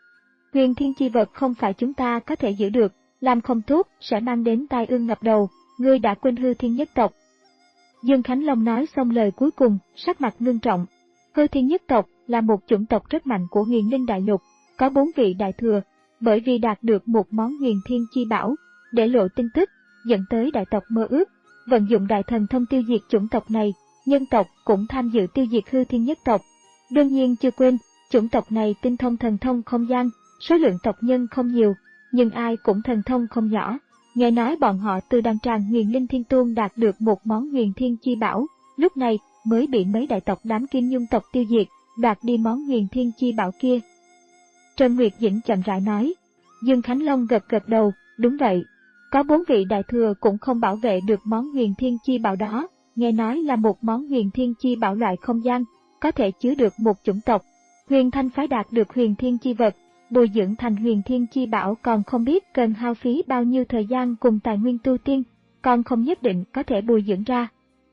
Huyền thiên chi vật không phải chúng ta có thể giữ được, làm không tốt sẽ mang đến tai ương ngập đầu, ngươi đã quên hư thiên nhất tộc. Dương Khánh Long nói xong lời cuối cùng, sắc mặt ngưng trọng. Hư thiên nhất tộc là một chủng tộc rất mạnh của huyền linh đại lục, có bốn vị đại thừa, bởi vì đạt được một món huyền thiên chi bảo, để lộ tin tức, dẫn tới đại tộc mơ ước, vận dụng đại thần thông tiêu diệt chủng tộc này, nhân tộc cũng tham dự tiêu diệt hư thiên nhất tộc. Đương nhiên chưa quên, chủng tộc này tinh thông thần thông không gian, số lượng tộc nhân không nhiều, nhưng ai cũng thần thông không nhỏ. Nghe nói bọn họ từ đàn tràng huyền linh thiên tôn đạt được một món huyền thiên chi bảo, lúc này mới bị mấy đại tộc đám kim nhung tộc tiêu diệt, đoạt đi món huyền thiên chi bảo kia. Trần Nguyệt Dĩnh chậm rãi nói. Dương Khánh Long gật gật đầu, đúng vậy. Có bốn vị đại thừa cũng không bảo vệ được món huyền thiên chi bảo đó, nghe nói là một món huyền thiên chi bảo loại không gian, có thể chứa được một chủng tộc. Huyền Thanh phái đạt được huyền thiên chi vật, bồi dưỡng thành huyền thiên chi bảo còn không biết cần hao phí bao nhiêu thời gian cùng tài nguyên tu tiên, còn không nhất định có thể bồi dưỡng ra.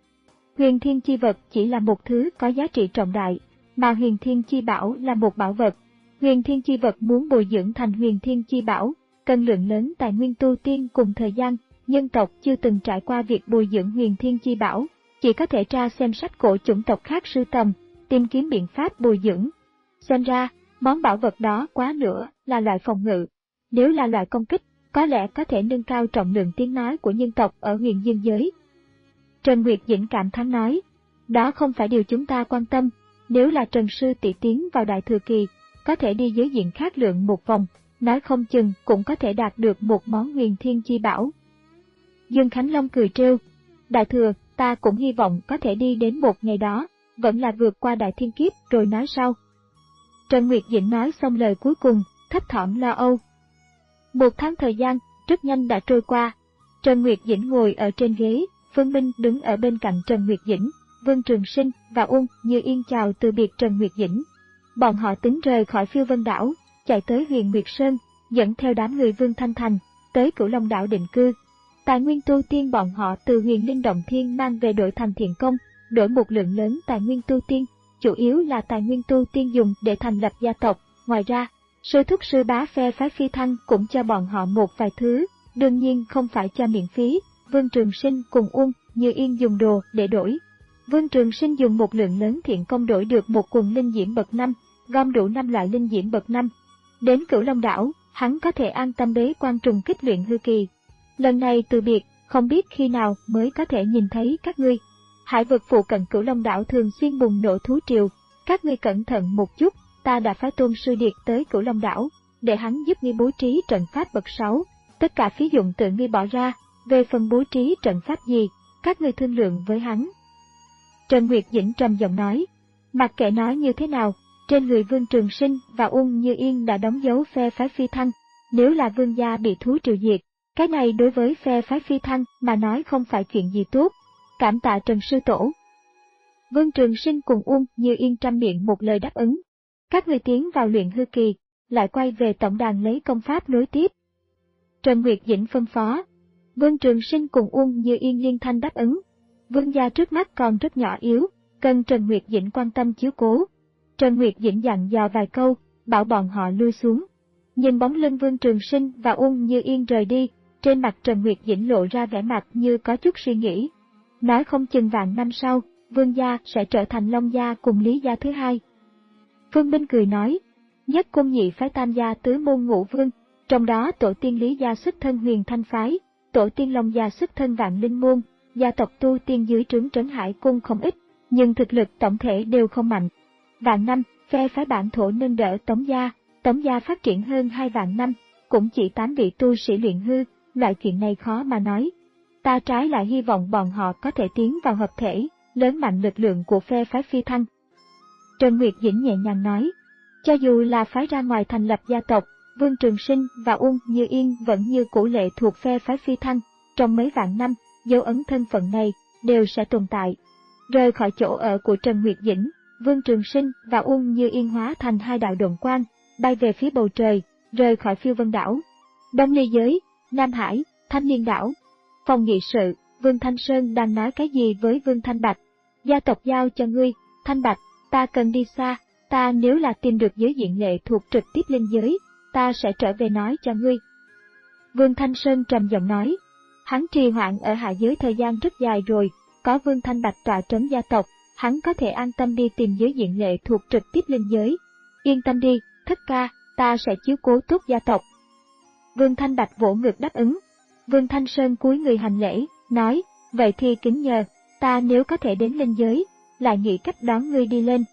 Huyền thiên chi vật chỉ là một thứ có giá trị trọng đại, mà huyền thiên chi bảo là một bảo vật. Huyền thiên chi vật muốn bồi dưỡng thành huyền thiên chi bảo, cần lượng lớn tài nguyên tu tiên cùng thời gian, nhân tộc chưa từng trải qua việc bồi dưỡng huyền thiên chi bảo, chỉ có thể tra xem sách cổ chủng tộc khác sưu tầm, tìm kiếm biện pháp bồi dưỡng. Xem ra, món bảo vật đó quá nữa là loại phòng ngự. Nếu là loại công kích, có lẽ có thể nâng cao trọng lượng tiếng nói của nhân tộc ở huyền dương giới. Trần Nguyệt Dĩnh cảm thán nói, đó không phải điều chúng ta quan tâm, nếu là Trần Sư tỷ tiến vào đại thừa kỳ, có thể đi giới diện khác lượng một vòng, nói không chừng cũng có thể đạt được một món huyền thiên chi bảo. Dương Khánh Long cười trêu, đại thừa, ta cũng hy vọng có thể đi đến một ngày đó, vẫn là vượt qua đại thiên kiếp rồi nói sau. Trần Nguyệt Dĩnh nói xong lời cuối cùng, thấp thỏm lo âu. Một tháng thời gian, rất nhanh đã trôi qua. Trần Nguyệt Dĩnh ngồi ở trên ghế, Phương Minh đứng ở bên cạnh Trần Nguyệt Dĩnh, Vương Trường Sinh và Uông Như Yên chào từ biệt Trần Nguyệt Dĩnh. Bọn họ tính rời khỏi Phiêu Vân đảo, chạy tới Huyền Nguyệt Sơn, dẫn theo đám người Vương Thanh Thành, tới Cửu Long đảo định cư. Tài nguyên tu tiên bọn họ từ Huyền Linh Động Thiên mang về đổi thành Thiện Công, đổi một lượng lớn tài nguyên tu tiên, chủ yếu là tài nguyên tu tiên dùng để thành lập gia tộc. Ngoài ra, sư thúc sư bá phe phái Phi Thăng cũng cho bọn họ một vài thứ, đương nhiên không phải cho miễn phí. Vương Trường Sinh cùng Uông Như Yên dùng đồ để đổi. Vương Trường Sinh dùng một lượng lớn thiện công đổi được một quần linh diễm bậc năm, gom đủ năm loại linh diễm bậc năm. Đến Cửu Long đảo, hắn có thể an tâm bế quan trùng kích luyện hư kỳ. Lần này từ biệt, không biết khi nào mới có thể nhìn thấy các ngươi. Hải vực phụ cận Cửu Long đảo thường xuyên bùng nổ thú triều, các ngươi cẩn thận một chút, ta đã phái Tôn Sư Điệt tới Cửu Long đảo, để hắn giúp ngươi bố trí trận pháp bậc sáu, tất cả phí dụng tự ngươi bỏ ra, về phần bố trí trận pháp gì, các ngươi thương lượng với hắn. Trần Nguyệt Dĩnh trầm giọng nói, mặc kệ nói như thế nào, trên người Vương Trường Sinh và Uông Như Yên đã đóng dấu phe phái Phi Thăng, nếu là Vương gia bị thú triều diệt, cái này đối với phe phái Phi Thăng mà nói không phải chuyện gì tốt. Cảm tạ Trần Sư Tổ. Vương Trường Sinh cùng Uông Như Yên trăm miệng một lời đáp ứng. Các người tiến vào luyện hư kỳ, lại quay về tổng đàn lấy công pháp nối tiếp. Trần Nguyệt Dĩnh phân phó. Vương Trường Sinh cùng Uông Như Yên liên thanh đáp ứng. Vương gia trước mắt còn rất nhỏ yếu, cần Trần Nguyệt Dĩnh quan tâm chiếu cố. Trần Nguyệt Dĩnh dặn dò vài câu, bảo bọn họ lui xuống. Nhìn bóng lưng Vương Trường Sinh và Uông Như Yên rời đi, trên mặt Trần Nguyệt Dĩnh lộ ra vẻ mặt như có chút suy nghĩ. Nói không chừng vạn năm sau, Vương gia sẽ trở thành Long gia cùng Lý gia thứ hai. Phương Minh cười nói, nhất cung nhị phái tam gia tứ môn ngũ vương, trong đó tổ tiên Lý gia xuất thân Huyền Thanh phái, tổ tiên Long gia xuất thân Vạn Linh môn, gia tộc tu tiên dưới trướng Trấn Hải cung không ít, nhưng thực lực tổng thể đều không mạnh. Vạn năm, phe phái bản thổ nâng đỡ Tống gia, Tống gia phát triển hơn hai vạn năm, cũng chỉ tám vị tu sĩ luyện hư, loại chuyện này khó mà nói. Ta trái lại hy vọng bọn họ có thể tiến vào hợp thể, lớn mạnh lực lượng của phe phái Phi Thăng. Trần Nguyệt Dĩnh nhẹ nhàng nói, cho dù là phái ra ngoài thành lập gia tộc, Vương Trường Sinh và Uông Như Yên vẫn như cũ lệ thuộc phe phái Phi Thăng, trong mấy vạn năm, dấu ấn thân phận này đều sẽ tồn tại. Rời khỏi chỗ ở của Trần Nguyệt Dĩnh, Vương Trường Sinh và Uông Như Yên hóa thành hai đạo độn quang, bay về phía bầu trời, rời khỏi Phiêu Vân đảo. Đông Ly giới, Nam Hải, Thanh Liên đảo. Phòng nghị sự, Vương Thanh Sơn đang nói cái gì với Vương Thanh Bạch. Gia tộc giao cho ngươi, Thanh Bạch, ta cần đi xa, ta nếu là tìm được giới diện lệ thuộc trực tiếp linh giới, ta sẽ trở về nói cho ngươi. Vương Thanh Sơn trầm giọng nói, hắn trì hoãn ở hạ giới thời gian rất dài rồi, có Vương Thanh Bạch tọa trấn gia tộc, hắn có thể an tâm đi tìm giới diện lệ thuộc trực tiếp linh giới. Yên tâm đi, thất ca, ta sẽ chiếu cố tốt gia tộc. Vương Thanh Bạch vỗ ngực đáp ứng. Vương Thanh Sơn cúi người hành lễ, nói, vậy thì kính nhờ, ta nếu có thể đến linh giới, lại nghĩ cách đón ngươi đi lên.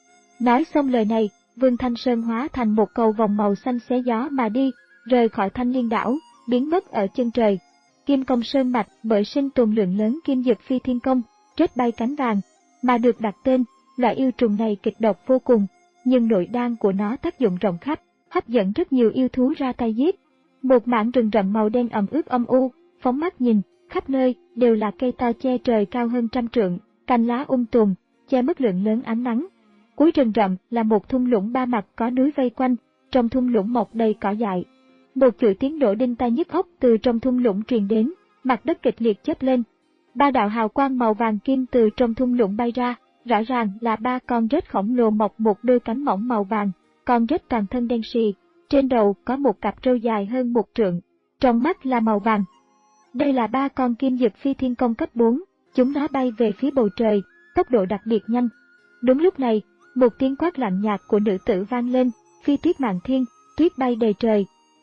Nói xong lời này, Vương Thanh Sơn hóa thành một cầu vòng màu xanh xé gió mà đi, rời khỏi Thanh Liên đảo, biến mất ở chân trời. Kim Công Sơn Mạch bởi sinh tồn lượng lớn kim dược phi thiên công, trết bay cánh vàng, mà được đặt tên, loại yêu trùng này kịch độc vô cùng, nhưng nội đan của nó tác dụng rộng khắp, hấp dẫn rất nhiều yêu thú ra tay giết. Một mảng rừng rậm màu đen ẩm ướt âm u, phóng mắt nhìn, khắp nơi đều là cây to che trời cao hơn trăm trượng, cành lá um tùm, che mất lượng lớn ánh nắng. Cuối rừng rậm là một thung lũng ba mặt có núi vây quanh, trong thung lũng mọc đầy cỏ dại. Một chuỗi tiếng nổ đinh tai nhức óc từ trong thung lũng truyền đến, mặt đất kịch liệt chớp lên. Ba đạo hào quang màu vàng kim từ trong thung lũng bay ra, rõ ràng là ba con rết khổng lồ mọc một đôi cánh mỏng màu vàng, con rết toàn thân đen xì, trên đầu có một cặp râu dài hơn một trượng, trong mắt là màu vàng. Đây là ba con kim dực phi thiên công cấp bốn, chúng nó bay về phía bầu trời, tốc độ đặc biệt nhanh. Đúng lúc này, một tiếng quát lạnh nhạt của nữ tử vang lên, phi tuyết mạn thiên, tuyết bay đầy trời.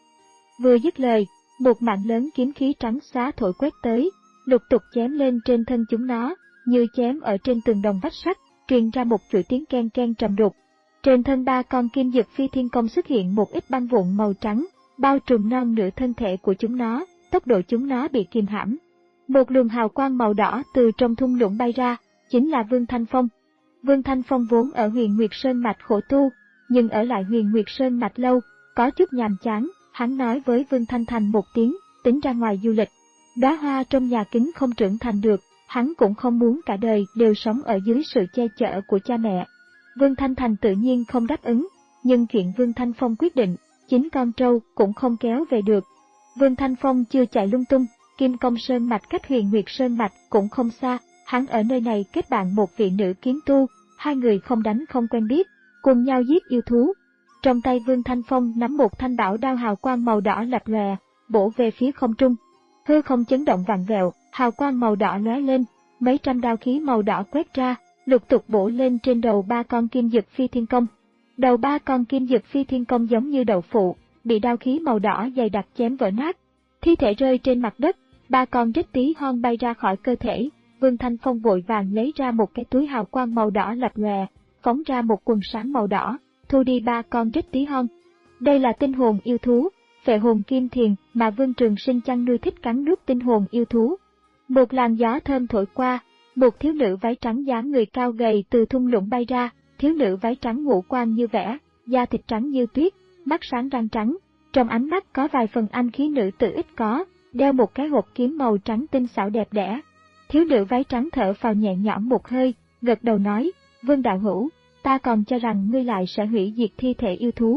Vừa dứt lời, một mảng lớn kiếm khí trắng xóa thổi quét tới, lục tục chém lên trên thân chúng nó, như chém ở trên tường đồng vách sắt, truyền ra một chuỗi tiếng ken ken trầm đục. Trên thân ba con kim dực phi thiên công xuất hiện một ít băng vụn màu trắng, bao trùm non nửa thân thể của chúng nó, tốc độ chúng nó bị kìm hãm. Một luồng hào quang màu đỏ từ trong thung lũng bay ra, chính là Vương Thanh Phong. Vương Thanh Phong vốn ở Huyền Nguyệt Sơn Mạch khổ tu, nhưng ở lại Huyền Nguyệt Sơn Mạch lâu, có chút nhàm chán, hắn nói với Vương Thanh Thành một tiếng, tính ra ngoài du lịch. Đóa hoa trong nhà kính không trưởng thành được, hắn cũng không muốn cả đời đều sống ở dưới sự che chở của cha mẹ. Vương Thanh Thành tự nhiên không đáp ứng, nhưng chuyện Vương Thanh Phong quyết định, chính con trâu cũng không kéo về được. Vương Thanh Phong chưa chạy lung tung, Kim Công Sơn Mạch cách Huyền Nguyệt Sơn Mạch cũng không xa, hắn ở nơi này kết bạn một vị nữ kiếm tu, hai người không đánh không quen biết, cùng nhau giết yêu thú. Trong tay Vương Thanh Phong nắm một thanh bảo đao hào quang màu đỏ lập lòe, bổ về phía không trung. Hư không chấn động vặn vẹo, hào quang màu đỏ lóe lên, mấy trăm đao khí màu đỏ quét ra, lục tục bổ lên trên đầu ba con kim dực phi thiên công. Đầu ba con kim dực phi thiên công giống như đậu phụ, bị đao khí màu đỏ dày đặc chém vỡ nát. Thi thể rơi trên mặt đất, ba con rết tí hon bay ra khỏi cơ thể. Vương Thanh Phong vội vàng lấy ra một cái túi hào quang màu đỏ lập lòe, phóng ra một quần sáng màu đỏ, thu đi ba con rết tí hon. Đây là tinh hồn yêu thú, phệ hồn kim thiền mà Vương Trường Sinh chăn nuôi thích cắn nuốt tinh hồn yêu thú. Một làn gió thơm thổi qua, một thiếu nữ váy trắng dáng người cao gầy từ thung lũng bay ra, thiếu nữ váy trắng ngũ quan như vẽ, da thịt trắng như tuyết, mắt sáng răng trắng, trong ánh mắt có vài phần anh khí nữ tử ít có, đeo một cái hộp kiếm màu trắng tinh xảo đẹp đẽ. Thiếu nữ váy trắng thở phào nhẹ nhõm một hơi, gật đầu nói, Vương đạo hữu, ta còn cho rằng ngươi lại sẽ hủy diệt thi thể yêu thú.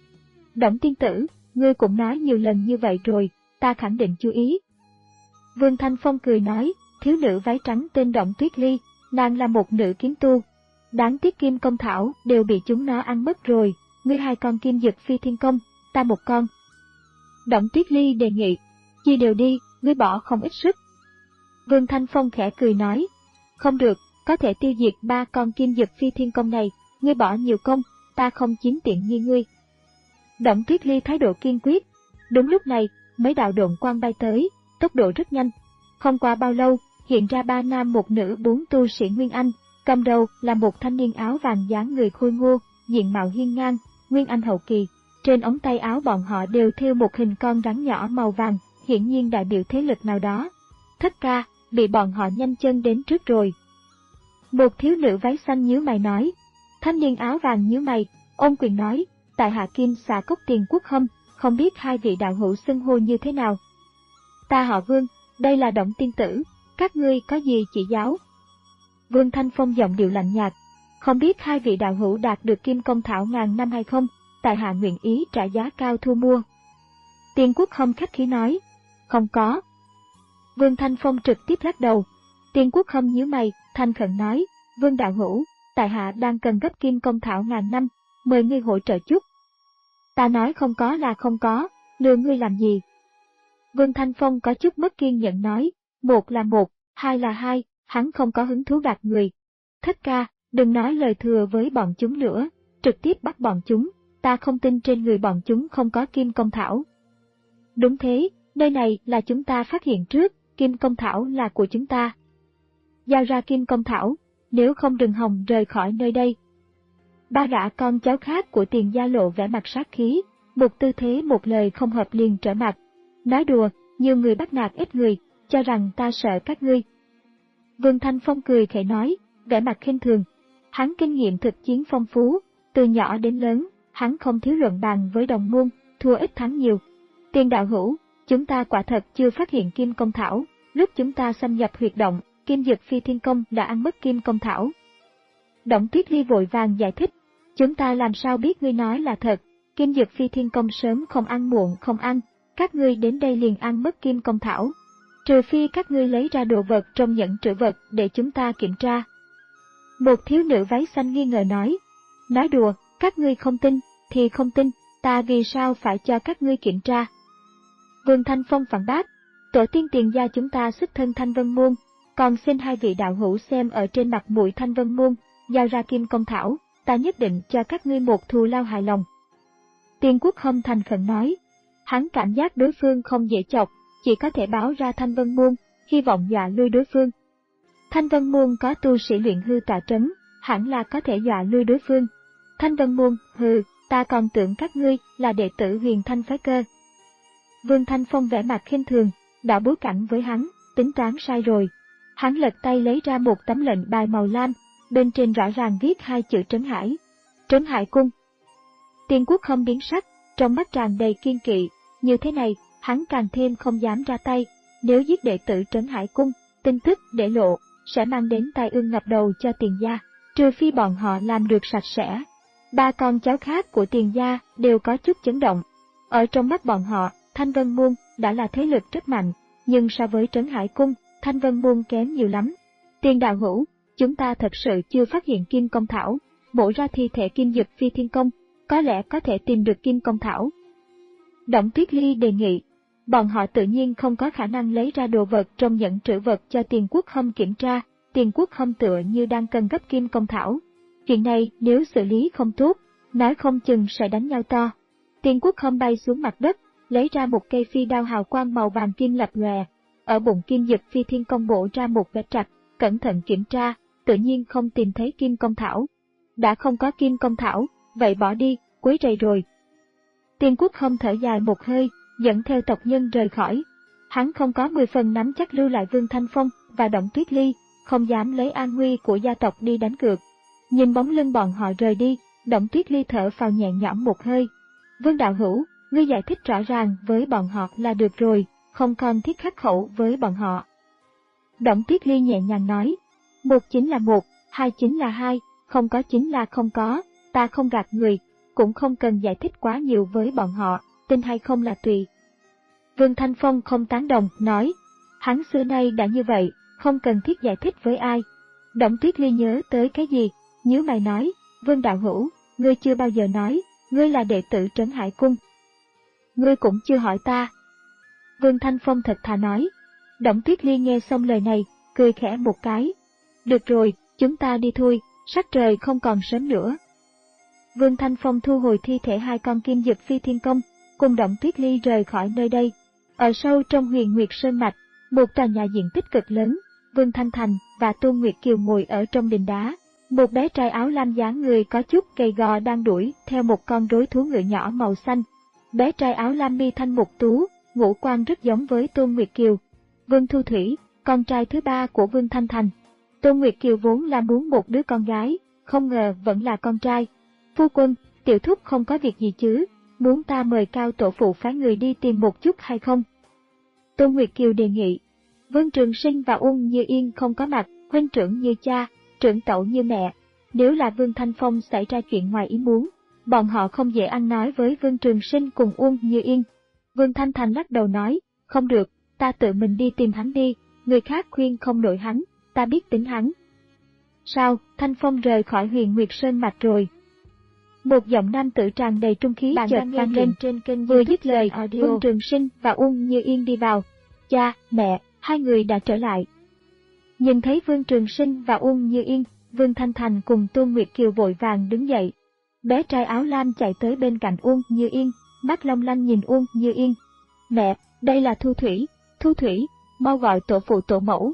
Đổng tiên tử, ngươi cũng nói nhiều lần như vậy rồi, ta khẳng định chú ý. Vương Thanh Phong cười nói, thiếu nữ váy trắng tên Đổng Tuyết Ly, nàng là một nữ kiếm tu. Đáng tiếc kim công thảo đều bị chúng nó ăn mất rồi, ngươi hai con kim dực phi thiên công, ta một con. Đổng Tuyết Ly đề nghị, chia đều đi, ngươi bỏ không ít sức. Vương Thanh Phong khẽ cười nói, không được, có thể tiêu diệt ba con kim dực phi thiên công này, ngươi bỏ nhiều công, ta không chiếm tiện như ngươi. Đổng Tuyết Ly thái độ kiên quyết. Đúng lúc này, mấy đạo độn quang bay tới, tốc độ rất nhanh. Không qua bao lâu, hiện ra ba nam một nữ bốn tu sĩ Nguyên Anh, cầm đầu là một thanh niên áo vàng dáng người khôi ngô, diện mạo hiên ngang, Nguyên Anh hậu kỳ. Trên ống tay áo bọn họ đều thêu một hình con rắn nhỏ màu vàng, hiển nhiên đại biểu thế lực nào đó. Thất ca, bị bọn họ nhanh chân đến trước rồi. Một thiếu nữ váy xanh nhíu mày nói. Thanh niên áo vàng nhíu mày, ôm quyền nói, tại hạ Kim Xà Cốc Tiền Quốc Hâm, không biết hai vị đạo hữu xưng hô như thế nào. Ta họ Vương, đây là Đổng tiên tử, các ngươi có gì chỉ giáo? Vương Thanh Phong giọng điệu lạnh nhạt, không biết hai vị đạo hữu đạt được kim công thảo ngàn năm hay không, tại hạ nguyện ý trả giá cao thu mua. Tiền Quốc Hâm khách khí nói, không có. Vương Thanh Phong trực tiếp lắc đầu. Tiền Quốc Hâm nhíu mày, thanh khẩn nói, Vương đạo hữu, tại hạ đang cần gấp kim công thảo ngàn năm, mời ngươi hỗ trợ chút. Ta nói không có là không có, lừa ngươi làm gì? Vương Thanh Phong có chút mất kiên nhẫn nói, một là một, hai là hai, hắn không có hứng thú gạt người. Thất ca, đừng nói lời thừa với bọn chúng nữa, trực tiếp bắt bọn chúng, ta không tin trên người bọn chúng không có kim công thảo. Đúng thế, nơi này là chúng ta phát hiện trước, kim công thảo là của chúng ta. Giao ra kim công thảo, nếu không đừng hòng rời khỏi nơi đây. Ba gã con cháu khác của Tiền gia lộ vẻ mặt sát khí, một tư thế một lời không hợp liền trở mặt. Nói đùa, nhiều người bắt nạt ít người, cho rằng ta sợ các ngươi. Vương Thanh Phong cười khẽ nói, vẻ mặt khinh thường. Hắn kinh nghiệm thực chiến phong phú, từ nhỏ đến lớn, hắn không thiếu luận bàn với đồng môn, thua ít thắng nhiều. Tiền đạo hữu, chúng ta quả thật chưa phát hiện kim công thảo, lúc chúng ta xâm nhập huyệt động, Kim Dực Phi Thiên Công đã ăn mất kim công thảo. Đổng Tuyết Ly vội vàng giải thích, chúng ta làm sao biết ngươi nói là thật, Kim Dực Phi Thiên Công sớm không ăn muộn không ăn, các ngươi đến đây liền ăn mất kim công thảo. Trừ phi các ngươi lấy ra đồ vật trong nhẫn trữ vật để chúng ta kiểm tra. Một thiếu nữ váy xanh nghi ngờ nói, nói đùa, các ngươi không tin, thì không tin, ta vì sao phải cho các ngươi kiểm tra. Vương Thanh Phong phản bác, tổ tiên Tiền gia chúng ta xuất thân Thanh Vân Môn, còn xin hai vị đạo hữu xem ở trên mặt mũi Thanh Vân Môn, giao ra kim công thảo, ta nhất định cho các ngươi một thù lao hài lòng. Tiền Quốc Hâm thành khẩn nói, hắn cảm giác đối phương không dễ chọc, chỉ có thể báo ra Thanh Vân Môn, hy vọng dọa lui đối phương. Thanh Vân Môn có tu sĩ luyện hư tọa trấn, hẳn là có thể dọa lui đối phương. Thanh Vân Môn, hừ, ta còn tưởng các ngươi là đệ tử Huyền Thanh phái cơ. Vương Thanh Phong vẻ mặt khinh thường, đã bối cảnh với hắn, tính toán sai rồi. Hắn lật tay lấy ra một tấm lệnh bài màu lam, bên trên rõ ràng viết hai chữ Trấn Hải. Trấn Hải Cung. Tiền Quốc Hâm biến sắc, trong mắt tràn đầy kiên kỵ, như thế này, hắn càng thêm không dám ra tay, nếu giết đệ tử Trấn Hải Cung, tin tức để lộ, sẽ mang đến tai ương ngập đầu cho Tiền gia, trừ phi bọn họ làm được sạch sẽ. Ba con cháu khác của Tiền gia đều có chút chấn động. Ở trong mắt bọn họ, Thanh Vân Môn đã là thế lực rất mạnh, nhưng so với Trấn Hải Cung, Thanh Vân Môn kém nhiều lắm. Tiền đạo hữu, chúng ta thật sự chưa phát hiện kim công thảo, mổ ra thi thể Kim Dực Phi Thiên Công, có lẽ có thể tìm được kim công thảo. Đổng Tuyết Ly đề nghị, bọn họ tự nhiên không có khả năng lấy ra đồ vật trong nhẫn trữ vật cho Tiền Quốc Hâm kiểm tra, Tiền Quốc Hâm tựa như đang cần gấp kim công thảo. Chuyện này nếu xử lý không tốt, nói không chừng sẽ đánh nhau to. Tiền Quốc Hâm bay xuống mặt đất, lấy ra một cây phi đao hào quang màu vàng kim lập lòe, ở bụng Kim Dực Phi Thiên Công bổ ra một vết trạch, cẩn thận kiểm tra, tự nhiên không tìm thấy kim công thảo. Đã không có kim công thảo, vậy bỏ đi, quấy rầy rồi. Tiền Quốc Hâm thở dài một hơi, dẫn theo tộc nhân rời khỏi. Hắn không có mười phần nắm chắc lưu lại Vương Thanh Phong và Đổng Tuyết Ly, không dám lấy an nguy của gia tộc đi đánh cược. Nhìn bóng lưng bọn họ rời đi, Đổng Tuyết Ly thở phào nhẹ nhõm một hơi. Vương đạo hữu, ngươi giải thích rõ ràng với bọn họ là được rồi, không còn thiết khắc khẩu với bọn họ. Đổng Tuyết Ly nhẹ nhàng nói, một chính là một, hai chính là hai, không có chính là không có, ta không gạt người, cũng không cần giải thích quá nhiều với bọn họ, tin hay không là tùy. Vương Thanh Phong không tán đồng, nói, hắn xưa nay đã như vậy, không cần thiết giải thích với ai. Đổng Tuyết Ly nhớ tới cái gì, nhíu mày nói, Vương đạo hữu, ngươi chưa bao giờ nói, ngươi là đệ tử Trấn Hải Cung. Ngươi cũng chưa hỏi ta. Vương Thanh Phong thật thà nói. Đổng Tuyết Ly nghe xong lời này, cười khẽ một cái. Được rồi, chúng ta đi thôi, sắc trời không còn sớm nữa. Vương Thanh Phong thu hồi thi thể hai con Kim Dực Phi Thiên Công, cùng Đổng Tuyết Ly rời khỏi nơi đây. Ở sâu trong Huyền Nguyệt Sơn Mạch, một tòa nhà diện tích cực lớn, Vương Thanh Thành và Tôn Nguyệt Kiều ngồi ở trong đình đá. Một bé trai áo lam dáng người có chút gầy gò đang đuổi theo một con rối thú ngựa nhỏ màu xanh. Bé trai áo lam mi thanh mục tú, ngũ quan rất giống với Tôn Nguyệt Kiều. Vương Thu Thủy, con trai thứ ba của Vương Thanh Thành. Tôn Nguyệt Kiều vốn là muốn một đứa con gái, không ngờ vẫn là con trai. Phu quân, tiểu thúc không có việc gì chứ, muốn ta mời Cao tổ phụ phái người đi tìm một chút hay không? Tôn Nguyệt Kiều đề nghị. Vương Trường Sinh và Uông Như Yên không có mặt, huynh trưởng như cha, trưởng tẩu như mẹ. Nếu là Vương Thanh Phong xảy ra chuyện ngoài ý muốn, bọn họ không dễ ăn nói với Vương Trường Sinh cùng Uông Như Yên. Vương Thanh Thành lắc đầu nói, không được, ta tự mình đi tìm hắn đi, người khác khuyên không nổi hắn, ta biết tính hắn. Sao, Thanh Phong rời khỏi Huyền Nguyệt Sơn Mạch rồi? Một giọng nam tử tràn đầy trung khí chợt vang lên trên kênh. Vừa dứt lời, Vương Trường Sinh và Uông Như Yên đi vào. Cha, mẹ, hai người đã trở lại. Nhìn thấy Vương Trường Sinh và Uông Như Yên, Vương Thanh Thành cùng Tôn Nguyệt Kiều vội vàng đứng dậy. Bé trai áo lam chạy tới bên cạnh Uông Như Yên, mắt long lanh nhìn Uông Như Yên. Mẹ, đây là Thu Thủy, Thu Thủy, mau gọi tổ phụ tổ mẫu.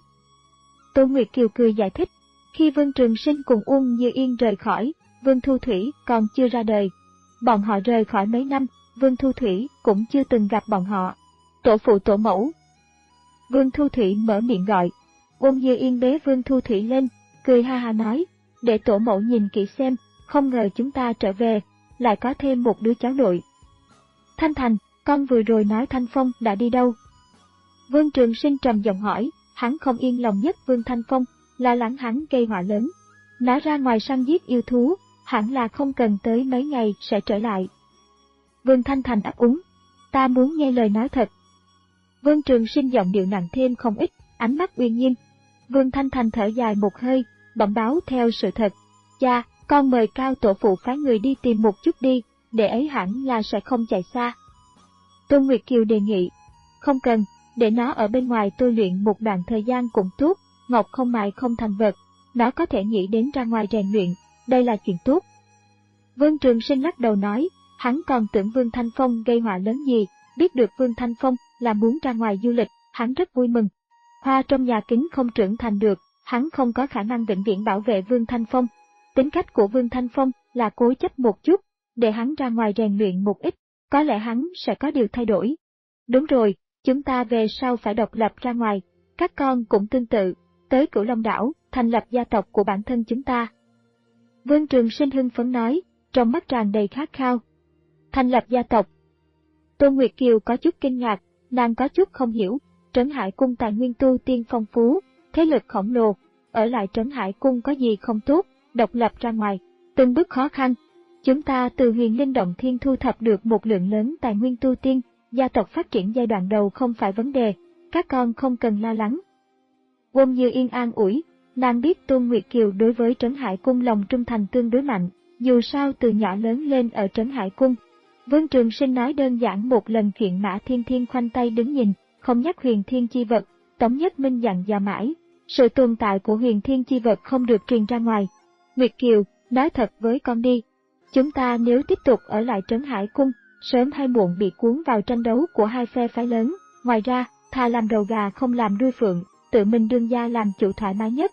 Tôn Nguyệt Kiều cười giải thích. Khi Vương Trường Sinh cùng Uông Như Yên rời khỏi, Vương Thu Thủy còn chưa ra đời. Bọn họ rời khỏi mấy năm, Vương Thu Thủy cũng chưa từng gặp bọn họ. Tổ phụ tổ mẫu. Vương Thu Thủy mở miệng gọi. Uông Như Yên bế Vương Thu Thủy lên, cười ha ha nói, để tổ mẫu nhìn kỹ xem, không ngờ chúng ta trở về, lại có thêm một đứa cháu nội. Thanh Thành, con vừa rồi nói Thanh Phong đã đi đâu? Vương Trường Sinh trầm giọng hỏi, hắn không yên lòng nhất Vương Thanh Phong, lo lắng hắn gây họa lớn. Nó ra ngoài săn giết yêu thú, hẳn là không cần tới mấy ngày sẽ trở lại. Vương Thanh Thành ấp úng, ta muốn nghe lời nói thật. Vương Trường Sinh giọng điệu nặng thêm không ít, ánh mắt uy nghiêm. Vương Thanh Thành thở dài một hơi, bẩm báo theo sự thật. Cha, con mời Cao tổ phụ phái người đi tìm một chút đi, để ấy hẳn là sẽ không chạy xa. Tôn Nguyệt Kiều đề nghị, không cần, để nó ở bên ngoài tôi luyện một đoạn thời gian cũng tốt, ngọc không mài không thành vật, nó có thể nghĩ đến ra ngoài rèn luyện, đây là chuyện tốt. Vương Trường Sinh lắc đầu nói, hắn còn tưởng Vương Thanh Phong gây họa lớn gì, biết được Vương Thanh Phong là muốn ra ngoài du lịch, hắn rất vui mừng. Hoa trong nhà kính không trưởng thành được, hắn không có khả năng vĩnh viễn bảo vệ Vương Thanh Phong. Tính cách của Vương Thanh Phong là cố chấp một chút, để hắn ra ngoài rèn luyện một ít, có lẽ hắn sẽ có điều thay đổi. Đúng rồi, chúng ta về sau phải độc lập ra ngoài, các con cũng tương tự, tới Cửu Long Đảo, thành lập gia tộc của bản thân chúng ta. Vương Trường Sinh hưng phấn nói, trong mắt tràn đầy khát khao. Thành lập gia tộc. Tôn Nguyệt Kiều có chút kinh ngạc, nàng có chút không hiểu, Trấn Hải Cung tài nguyên tu tiên phong phú, thế lực khổng lồ, ở lại Trấn Hải Cung có gì không tốt, độc lập ra ngoài, từng bước khó khăn. Chúng ta từ Huyền Linh Động Thiên thu thập được một lượng lớn tài nguyên tu tiên, gia tộc phát triển giai đoạn đầu không phải vấn đề, các con không cần lo lắng. Uông Như Yên an ủi, nàng biết Tôn Nguyệt Kiều đối với Trấn Hải Cung lòng trung thành tương đối mạnh, dù sao từ nhỏ lớn lên ở Trấn Hải Cung. Vương Trường Sinh nói đơn giản một lần chuyện Mã Thiên Thiên khoanh tay đứng nhìn, không nhắc huyền thiên chi vật. Tống Nhất Minh dặn dò mãi, sự tồn tại của huyền thiên chi vật không được truyền ra ngoài. Nguyệt Kiều, nói thật với con đi, chúng ta nếu tiếp tục ở lại Trấn Hải Cung, sớm hay muộn bị cuốn vào tranh đấu của hai phe phái lớn, ngoài ra, thà làm đầu gà không làm đuôi phượng, tự mình đương gia làm chủ thoải mái nhất.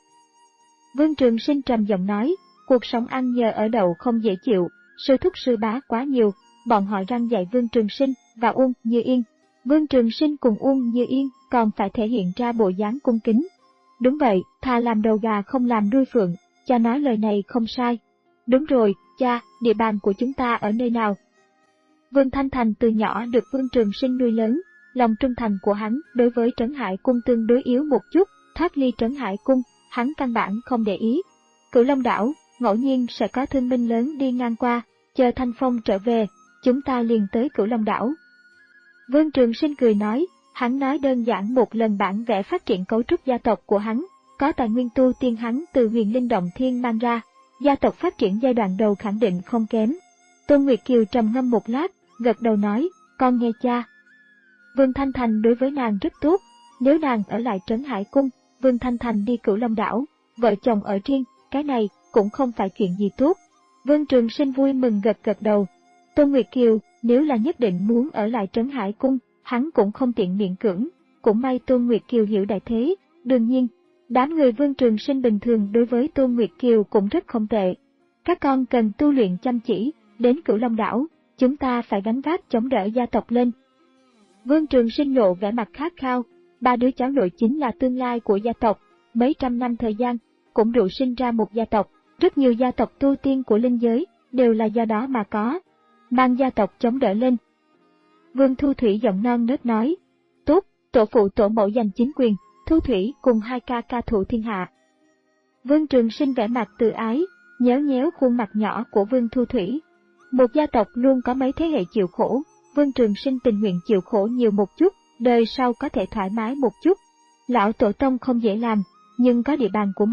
Vương Trường Sinh trầm giọng nói, cuộc sống ăn nhờ ở đậu không dễ chịu, sư thúc sư bá quá nhiều, bọn họ răn dạy Vương Trường Sinh và Uông Như Yên. Vương Trường Sinh cùng Uông Như Yên còn phải thể hiện ra bộ dáng cung kính. Đúng vậy, thà làm đầu gà không làm đuôi phượng, cha nói lời này không sai. Đúng rồi, cha, địa bàn của chúng ta ở nơi nào? Vương Thanh Thành từ nhỏ được Vương Trường Sinh nuôi lớn, lòng trung thành của hắn đối với Trấn Hải Cung tương đối yếu một chút, thoát ly Trấn Hải Cung, hắn căn bản không để ý. Cửu Long Đảo, ngẫu nhiên sẽ có thương binh lớn đi ngang qua, chờ Thanh Phong trở về, chúng ta liền tới Cửu Long Đảo. Vương Trường Sinh cười nói, hắn nói đơn giản một lần bản vẽ phát triển cấu trúc gia tộc của hắn, có tài nguyên tu tiên hắn từ Huyền Linh Động Thiên mang ra, gia tộc phát triển giai đoạn đầu khẳng định không kém. Tôn Nguyệt Kiều trầm ngâm một lát, gật đầu nói, con nghe cha. Vương Thanh Thành đối với nàng rất tốt, nếu nàng ở lại Trấn Hải Cung, Vương Thanh Thành đi Cửu Long Đảo, vợ chồng ở riêng, cái này cũng không phải chuyện gì tốt. Vương Trường Sinh vui mừng gật gật đầu. Tôn Nguyệt Kiều, nếu là nhất định muốn ở lại Trấn Hải Cung, hắn cũng không tiện miễn cưỡng, cũng may Tôn Nguyệt Kiều hiểu đại thế, đương nhiên, đám người Vương Trường Sinh bình thường đối với Tôn Nguyệt Kiều cũng rất không tệ. Các con cần tu luyện chăm chỉ, đến Cửu Long Đảo, chúng ta phải gánh vác chống đỡ gia tộc lên. Vương Trường Sinh lộ vẻ mặt khát khao, ba đứa cháu nội chính là tương lai của gia tộc, mấy trăm năm thời gian, cũng đủ sinh ra một gia tộc, rất nhiều gia tộc tu tiên của linh giới, đều là do đó mà có. Mang gia tộc chống đỡ lên. Vương Thu Thủy giọng non nớt nói, tốt, tổ phụ tổ mẫu giành chính quyền, Thu Thủy cùng hai ca ca thụ thiên hạ. Vương Trường Sinh vẻ mặt tự ái, nhéo nhéo khuôn mặt nhỏ của Vương Thu Thủy. Một gia tộc luôn có mấy thế hệ chịu khổ, Vương Trường Sinh tình nguyện chịu khổ nhiều một chút, đời sau có thể thoải mái một chút. Lão tổ tông không dễ làm, nhưng có địa bàn của mình,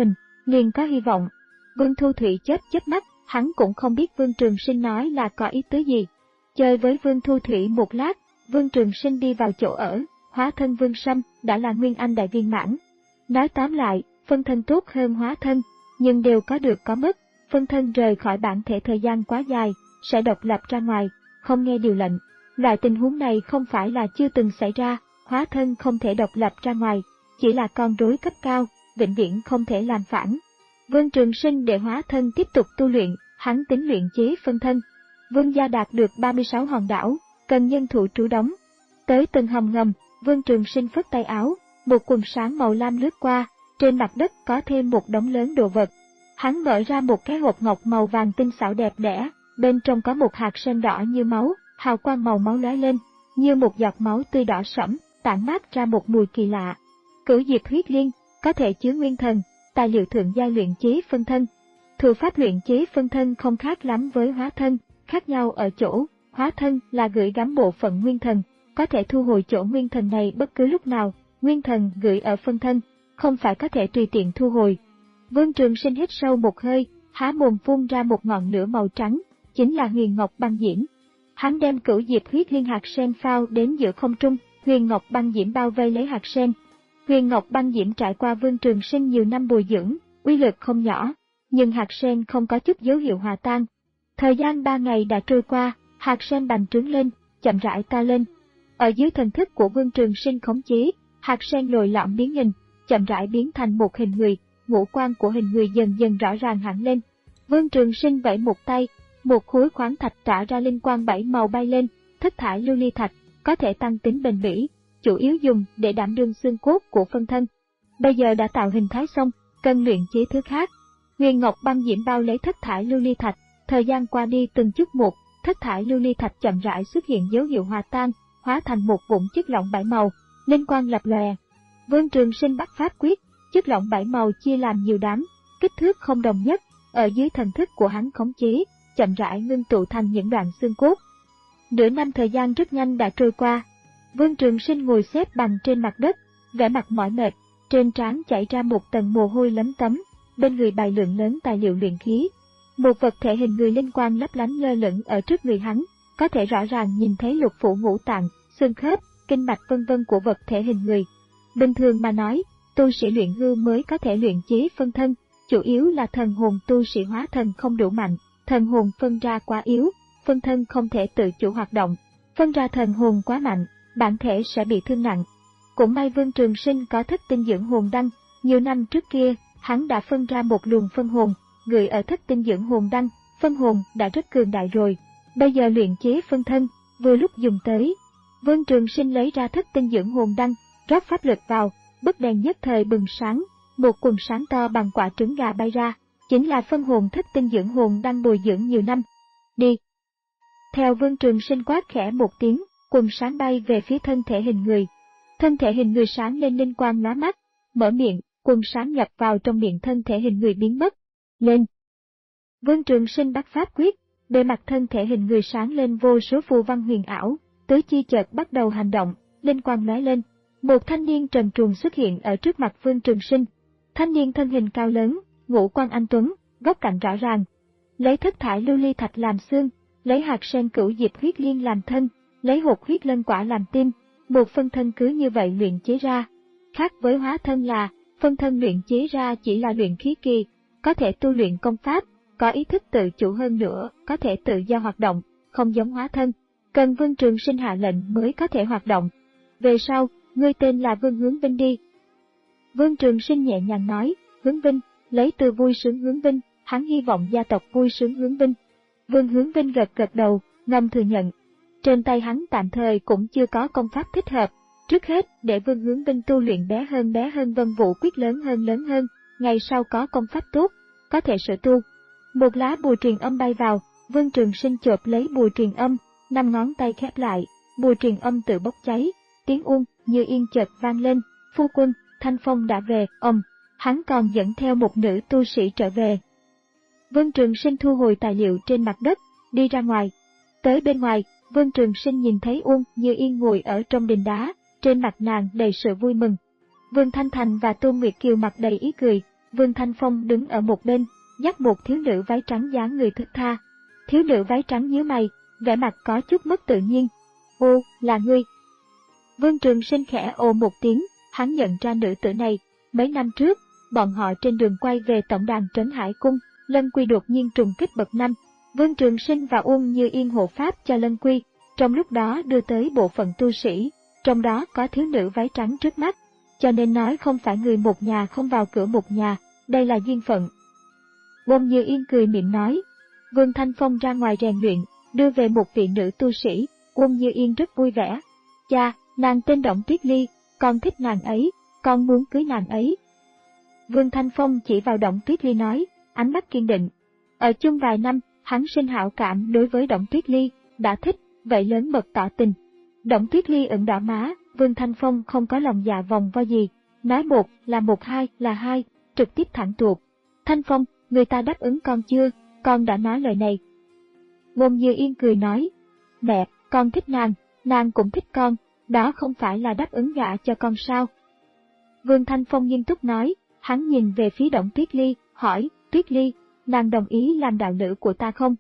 liền có hy vọng. Vương Thu Thủy chớp chớp mắt, hắn cũng không biết Vương Trường Sinh nói là có ý tứ gì. Chơi với Vương Thu Thủy một lát, Vương Trường Sinh đi vào chỗ ở, hóa thân Vương Sâm đã là Nguyên Anh đại viên mãn. Nói tóm lại, phân thân tốt hơn hóa thân, nhưng đều có được có mất. Phân thân rời khỏi bản thể thời gian quá dài, sẽ độc lập ra ngoài, không nghe điều lệnh. Loại tình huống này không phải là chưa từng xảy ra, hóa thân không thể độc lập ra ngoài, chỉ là con rối cấp cao, vĩnh viễn không thể làm phản. Vương Trường Sinh để hóa thân tiếp tục tu luyện, hắn tính luyện chế phân thân. Vương gia đạt được ba mươi sáu hòn đảo, cần nhân thủ trú đóng. Tới từng hầm ngầm, Vương Trường Sinh phất tay áo, một quần sáng màu lam lướt qua, trên mặt đất có thêm một đống lớn đồ vật. Hắn mở ra một cái hộp ngọc màu vàng tinh xảo đẹp đẽ, bên trong có một hạt sen đỏ như máu, hào quang màu máu lóe lên, như một giọt máu tươi đỏ sẫm, tản mát ra một mùi kỳ lạ. Cửu diệp huyết liên, có thể chứa nguyên thần, tài liệu thượng giai luyện chế phân thân. Thủ pháp luyện chế phân thân không khác lắm với hóa thân, khác nhau ở chỗ, hóa thân là gửi gắm bộ phận nguyên thần, có thể thu hồi chỗ nguyên thần này bất cứ lúc nào, nguyên thần gửi ở phân thân, không phải có thể tùy tiện thu hồi. Vương Trường Sinh hít sâu một hơi, há mồm phun ra một ngọn lửa màu trắng, chính là huyền ngọc băng diễm. Hắn đem cửu diệp huyết liên hạt sen phao đến giữa không trung, huyền ngọc băng diễm bao vây lấy hạt sen. Huyền ngọc băng diễm trải qua Vương Trường Sinh nhiều năm bồi dưỡng, uy lực không nhỏ, nhưng hạt sen không có chút dấu hiệu hòa tan. Thời gian ba ngày đã trôi qua, hạt sen bành trướng lên, chậm rãi to lên. Ở dưới thần thức của Vương Trường Sinh khống chế, hạt sen lồi lõm biến hình, chậm rãi biến thành một hình người, ngũ quan của hình người dần dần rõ ràng hẳn lên. Vương Trường Sinh vẫy một tay, một khối khoáng thạch tỏa ra linh quang bảy màu bay lên, thất thải lưu ly thạch, có thể tăng tính bền bỉ, chủ yếu dùng để đảm đương xương cốt của phân thân. Bây giờ đã tạo hình thái xong, cần luyện chế thứ khác. Huyền ngọc băng diễm bao lấy thất thải lưu ly thạch, thời gian qua đi từng chút một, thất thải lưu ly thạch chậm rãi xuất hiện dấu hiệu hòa tan, hóa thành một vũng chất lỏng bảy màu, linh quang lập lòe. Vương Trường Sinh bắt pháp quyết, chất lỏng bảy màu chia làm nhiều đám, kích thước không đồng nhất, ở dưới thần thức của hắn khống chế, chậm rãi ngưng tụ thành những đoạn xương cốt. Nửa năm thời gian rất nhanh đã trôi qua. Vương Trường Sinh ngồi xếp bằng trên mặt đất, vẻ mặt mỏi mệt, trên trán chảy ra một tầng mồ hôi lấm tấm, bên người bày lượng lớn tài liệu luyện khí. Một vật thể hình người linh quang lấp lánh lơ lửng ở trước người hắn, có thể rõ ràng nhìn thấy lục phủ ngũ tạng, xương khớp, kinh mạch vân vân của vật thể hình người. Bình thường mà nói, tu sĩ luyện hư mới có thể luyện chế phân thân, chủ yếu là thần hồn tu sĩ hóa thần không đủ mạnh, thần hồn phân ra quá yếu, phân thân không thể tự chủ hoạt động, phân ra thần hồn quá mạnh, bản thể sẽ bị thương nặng. Cũng may Vương Trường Sinh có thất tinh dưỡng hồn đăng, nhiều năm trước kia, hắn đã phân ra một luồng phân hồn, gửi ở thất tinh dưỡng hồn đăng, phân hồn đã rất cường đại rồi. Bây giờ luyện chế phân thân, vừa lúc dùng tới. Vương Trường Sinh lấy ra thất tinh dưỡng hồn đăng, rót pháp lực vào, bức đèn nhất thời bừng sáng, một quần sáng to bằng quả trứng gà bay ra, chính là phân hồn thất tinh dưỡng hồn đăng bồi dưỡng nhiều năm. Đi! Theo Vương Trường Sinh quát khẽ một tiếng, quần sáng bay về phía thân thể hình người. Thân thể hình người sáng lên linh quang lóa mắt, mở miệng, quần sáng nhập vào trong miệng thân thể hình người biến mất. Lên! Vương Trường Sinh bắt pháp quyết, bề mặt thân thể hình người sáng lên vô số phù văn huyền ảo, tứ chi chợt bắt đầu hành động, linh quang lóe lên. Một thanh niên trần truồng xuất hiện ở trước mặt Vương Trường Sinh. Thanh niên thân hình cao lớn, ngũ quan anh tuấn, góc cạnh rõ ràng. Lấy thất thải lưu ly thạch làm xương, lấy hạt sen cửu diệp huyết liên làm thân, lấy hột huyết lân quả làm tim, một phân thân cứ như vậy luyện chế ra. Khác với hóa thân là, phân thân luyện chế ra chỉ là luyện khí kỳ, có thể tu luyện công pháp, có ý thức tự chủ hơn nữa, có thể tự do hoạt động, không giống hóa thân, cần Vương Trường Sinh hạ lệnh mới có thể hoạt động. Về sau, ngươi tên là Vương Hướng Vinh đi. Vương Trường Sinh nhẹ nhàng nói, Hướng Vinh, lấy từ vui sướng hướng vinh, hắn hy vọng gia tộc vui sướng hướng vinh. Vương Hướng Vinh gật gật đầu, ngầm thừa nhận. Trên tay hắn tạm thời cũng chưa có công pháp thích hợp, trước hết để Vương Hướng Vinh tu luyện bé hơn bé hơn vân vũ quyết lớn hơn lớn hơn, ngày sau có công pháp tốt, có thể sửa tu. Một lá bùa truyền âm bay vào, Vương Trường Sinh chộp lấy bùa truyền âm, năm ngón tay khép lại, bùa truyền âm tự bốc cháy, tiếng Uông Như Yên chợt vang lên, phu quân, Thanh Phong đã về, ầm, hắn còn dẫn theo một nữ tu sĩ trở về. Vương Trường Sinh thu hồi tài liệu trên mặt đất, đi ra ngoài. Tới bên ngoài, Vương Trường Sinh nhìn thấy Uông Như Yên ngồi ở trong đình đá, trên mặt nàng đầy sự vui mừng. Vương Thanh Thành và Tô Nguyệt Kiều mặt đầy ý cười, Vương Thanh Phong đứng ở một bên, dắt một thiếu nữ váy trắng dáng người thướt tha. Thiếu nữ váy trắng nhíu mày, vẻ mặt có chút mất tự nhiên. Ô, là ngươi. Vương Trường Sinh khẽ ồ một tiếng, hắn nhận ra nữ tử này. Mấy năm trước, bọn họ trên đường quay về tổng đàn Trấn Hải Cung, Lân Quy đột nhiên trùng kích bậc năm. Vương Trường Sinh và Uông Như Yên hộ pháp cho Lân Quy, trong lúc đó đưa tới bộ phận tu sĩ, trong đó có thiếu nữ váy trắng trước mắt, cho nên nói không phải người một nhà không vào cửa một nhà, đây là duyên phận. Uông Như Yên cười mỉm nói, Vương Thanh Phong ra ngoài rèn luyện, đưa về một vị nữ tu sĩ, Uông Như Yên rất vui vẻ. Cha, nàng tên Động Tuyết Ly, con thích nàng ấy, con muốn cưới nàng ấy. Vương Thanh Phong chỉ vào Động Tuyết Ly nói, ánh mắt kiên định. Ở chung vài năm, hắn sinh hảo cảm đối với Động Tuyết Ly, đã thích, vậy lớn mật tỏ tình. Động Tuyết Ly ửng đỏ má, Vương Thanh Phong không có lòng dạ vòng vo gì, nói một là một, hai là hai, trực tiếp thẳng tuột. Thanh Phong, người ta đáp ứng con chưa, con đã nói lời này. Uông Như Yên cười nói, mẹ, con thích nàng, nàng cũng thích con, đó không phải là đáp ứng gả cho con sao. Vương Thanh Phong nghiêm túc nói, hắn nhìn về phía Động Tuyết Ly, hỏi, Tuyết Ly, nàng đồng ý làm đạo lữ của ta không?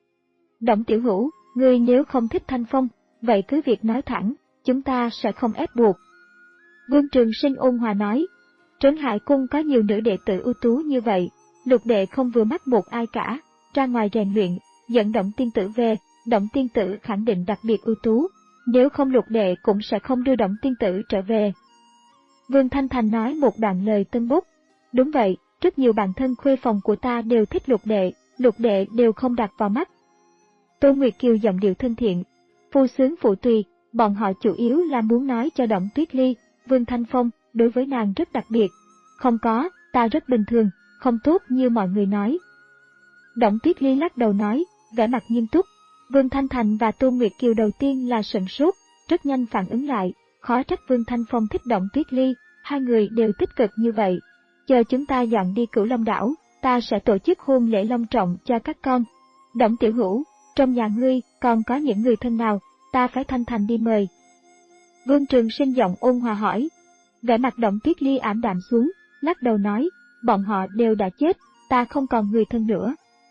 Động Tiểu Hữu, ngươi nếu không thích Thanh Phong, vậy cứ việc nói thẳng, chúng ta sẽ không ép buộc. Vương Trường Sinh ôn hòa nói, Trấn Hải Cung có nhiều nữ đệ tử ưu tú như vậy, Lục đệ không vừa mắt một ai cả, ra ngoài rèn luyện, dẫn Động tiên tử về, Động tiên tử khẳng định đặc biệt ưu tú, nếu không Lục đệ cũng sẽ không đưa Động tiên tử trở về. Vương Thanh Thành nói một đoạn lời tân bút, đúng vậy, rất nhiều bạn thân khuê phòng của ta đều thích Lục đệ, Lục đệ đều không đặt vào mắt. Tô Nguyệt Kiều giọng điệu thân thiện, phu sướng phụ tùy, bọn họ chủ yếu là muốn nói cho Động Tuyết Ly, Vương Thanh Phong, đối với nàng rất đặc biệt. Không có, ta rất bình thường, không tốt như mọi người nói. Động Tuyết Ly lắc đầu nói, vẻ mặt nghiêm túc. Vương Thanh Thành và Tô Nguyệt Kiều đầu tiên là sửng sốt, rất nhanh phản ứng lại, khó trách Vương Thanh Phong thích Động Tuyết Ly, hai người đều tích cực như vậy. Chờ chúng ta dọn đi Cửu Long đảo, ta sẽ tổ chức hôn lễ long trọng cho các con. Động Tiểu Hữu, trong nhà ngươi còn có những người thân nào, ta phải Thanh Thành đi mời. Vương Trường Sinh giọng ôn hòa hỏi. Vẻ mặt Động Tuyết Ly ảm đạm xuống, lắc đầu nói, bọn họ đều đã chết, ta không còn người thân nữa.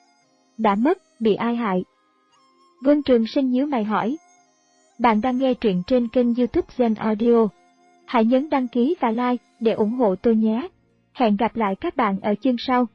Đã mất, bị ai hại? Vương Trường Sinh nhíu mày hỏi. Bạn đang nghe truyện trên kênh YouTube Gen Audio. Hãy nhấn đăng ký và like để ủng hộ tôi nhé. Hẹn gặp lại các bạn ở chương sau.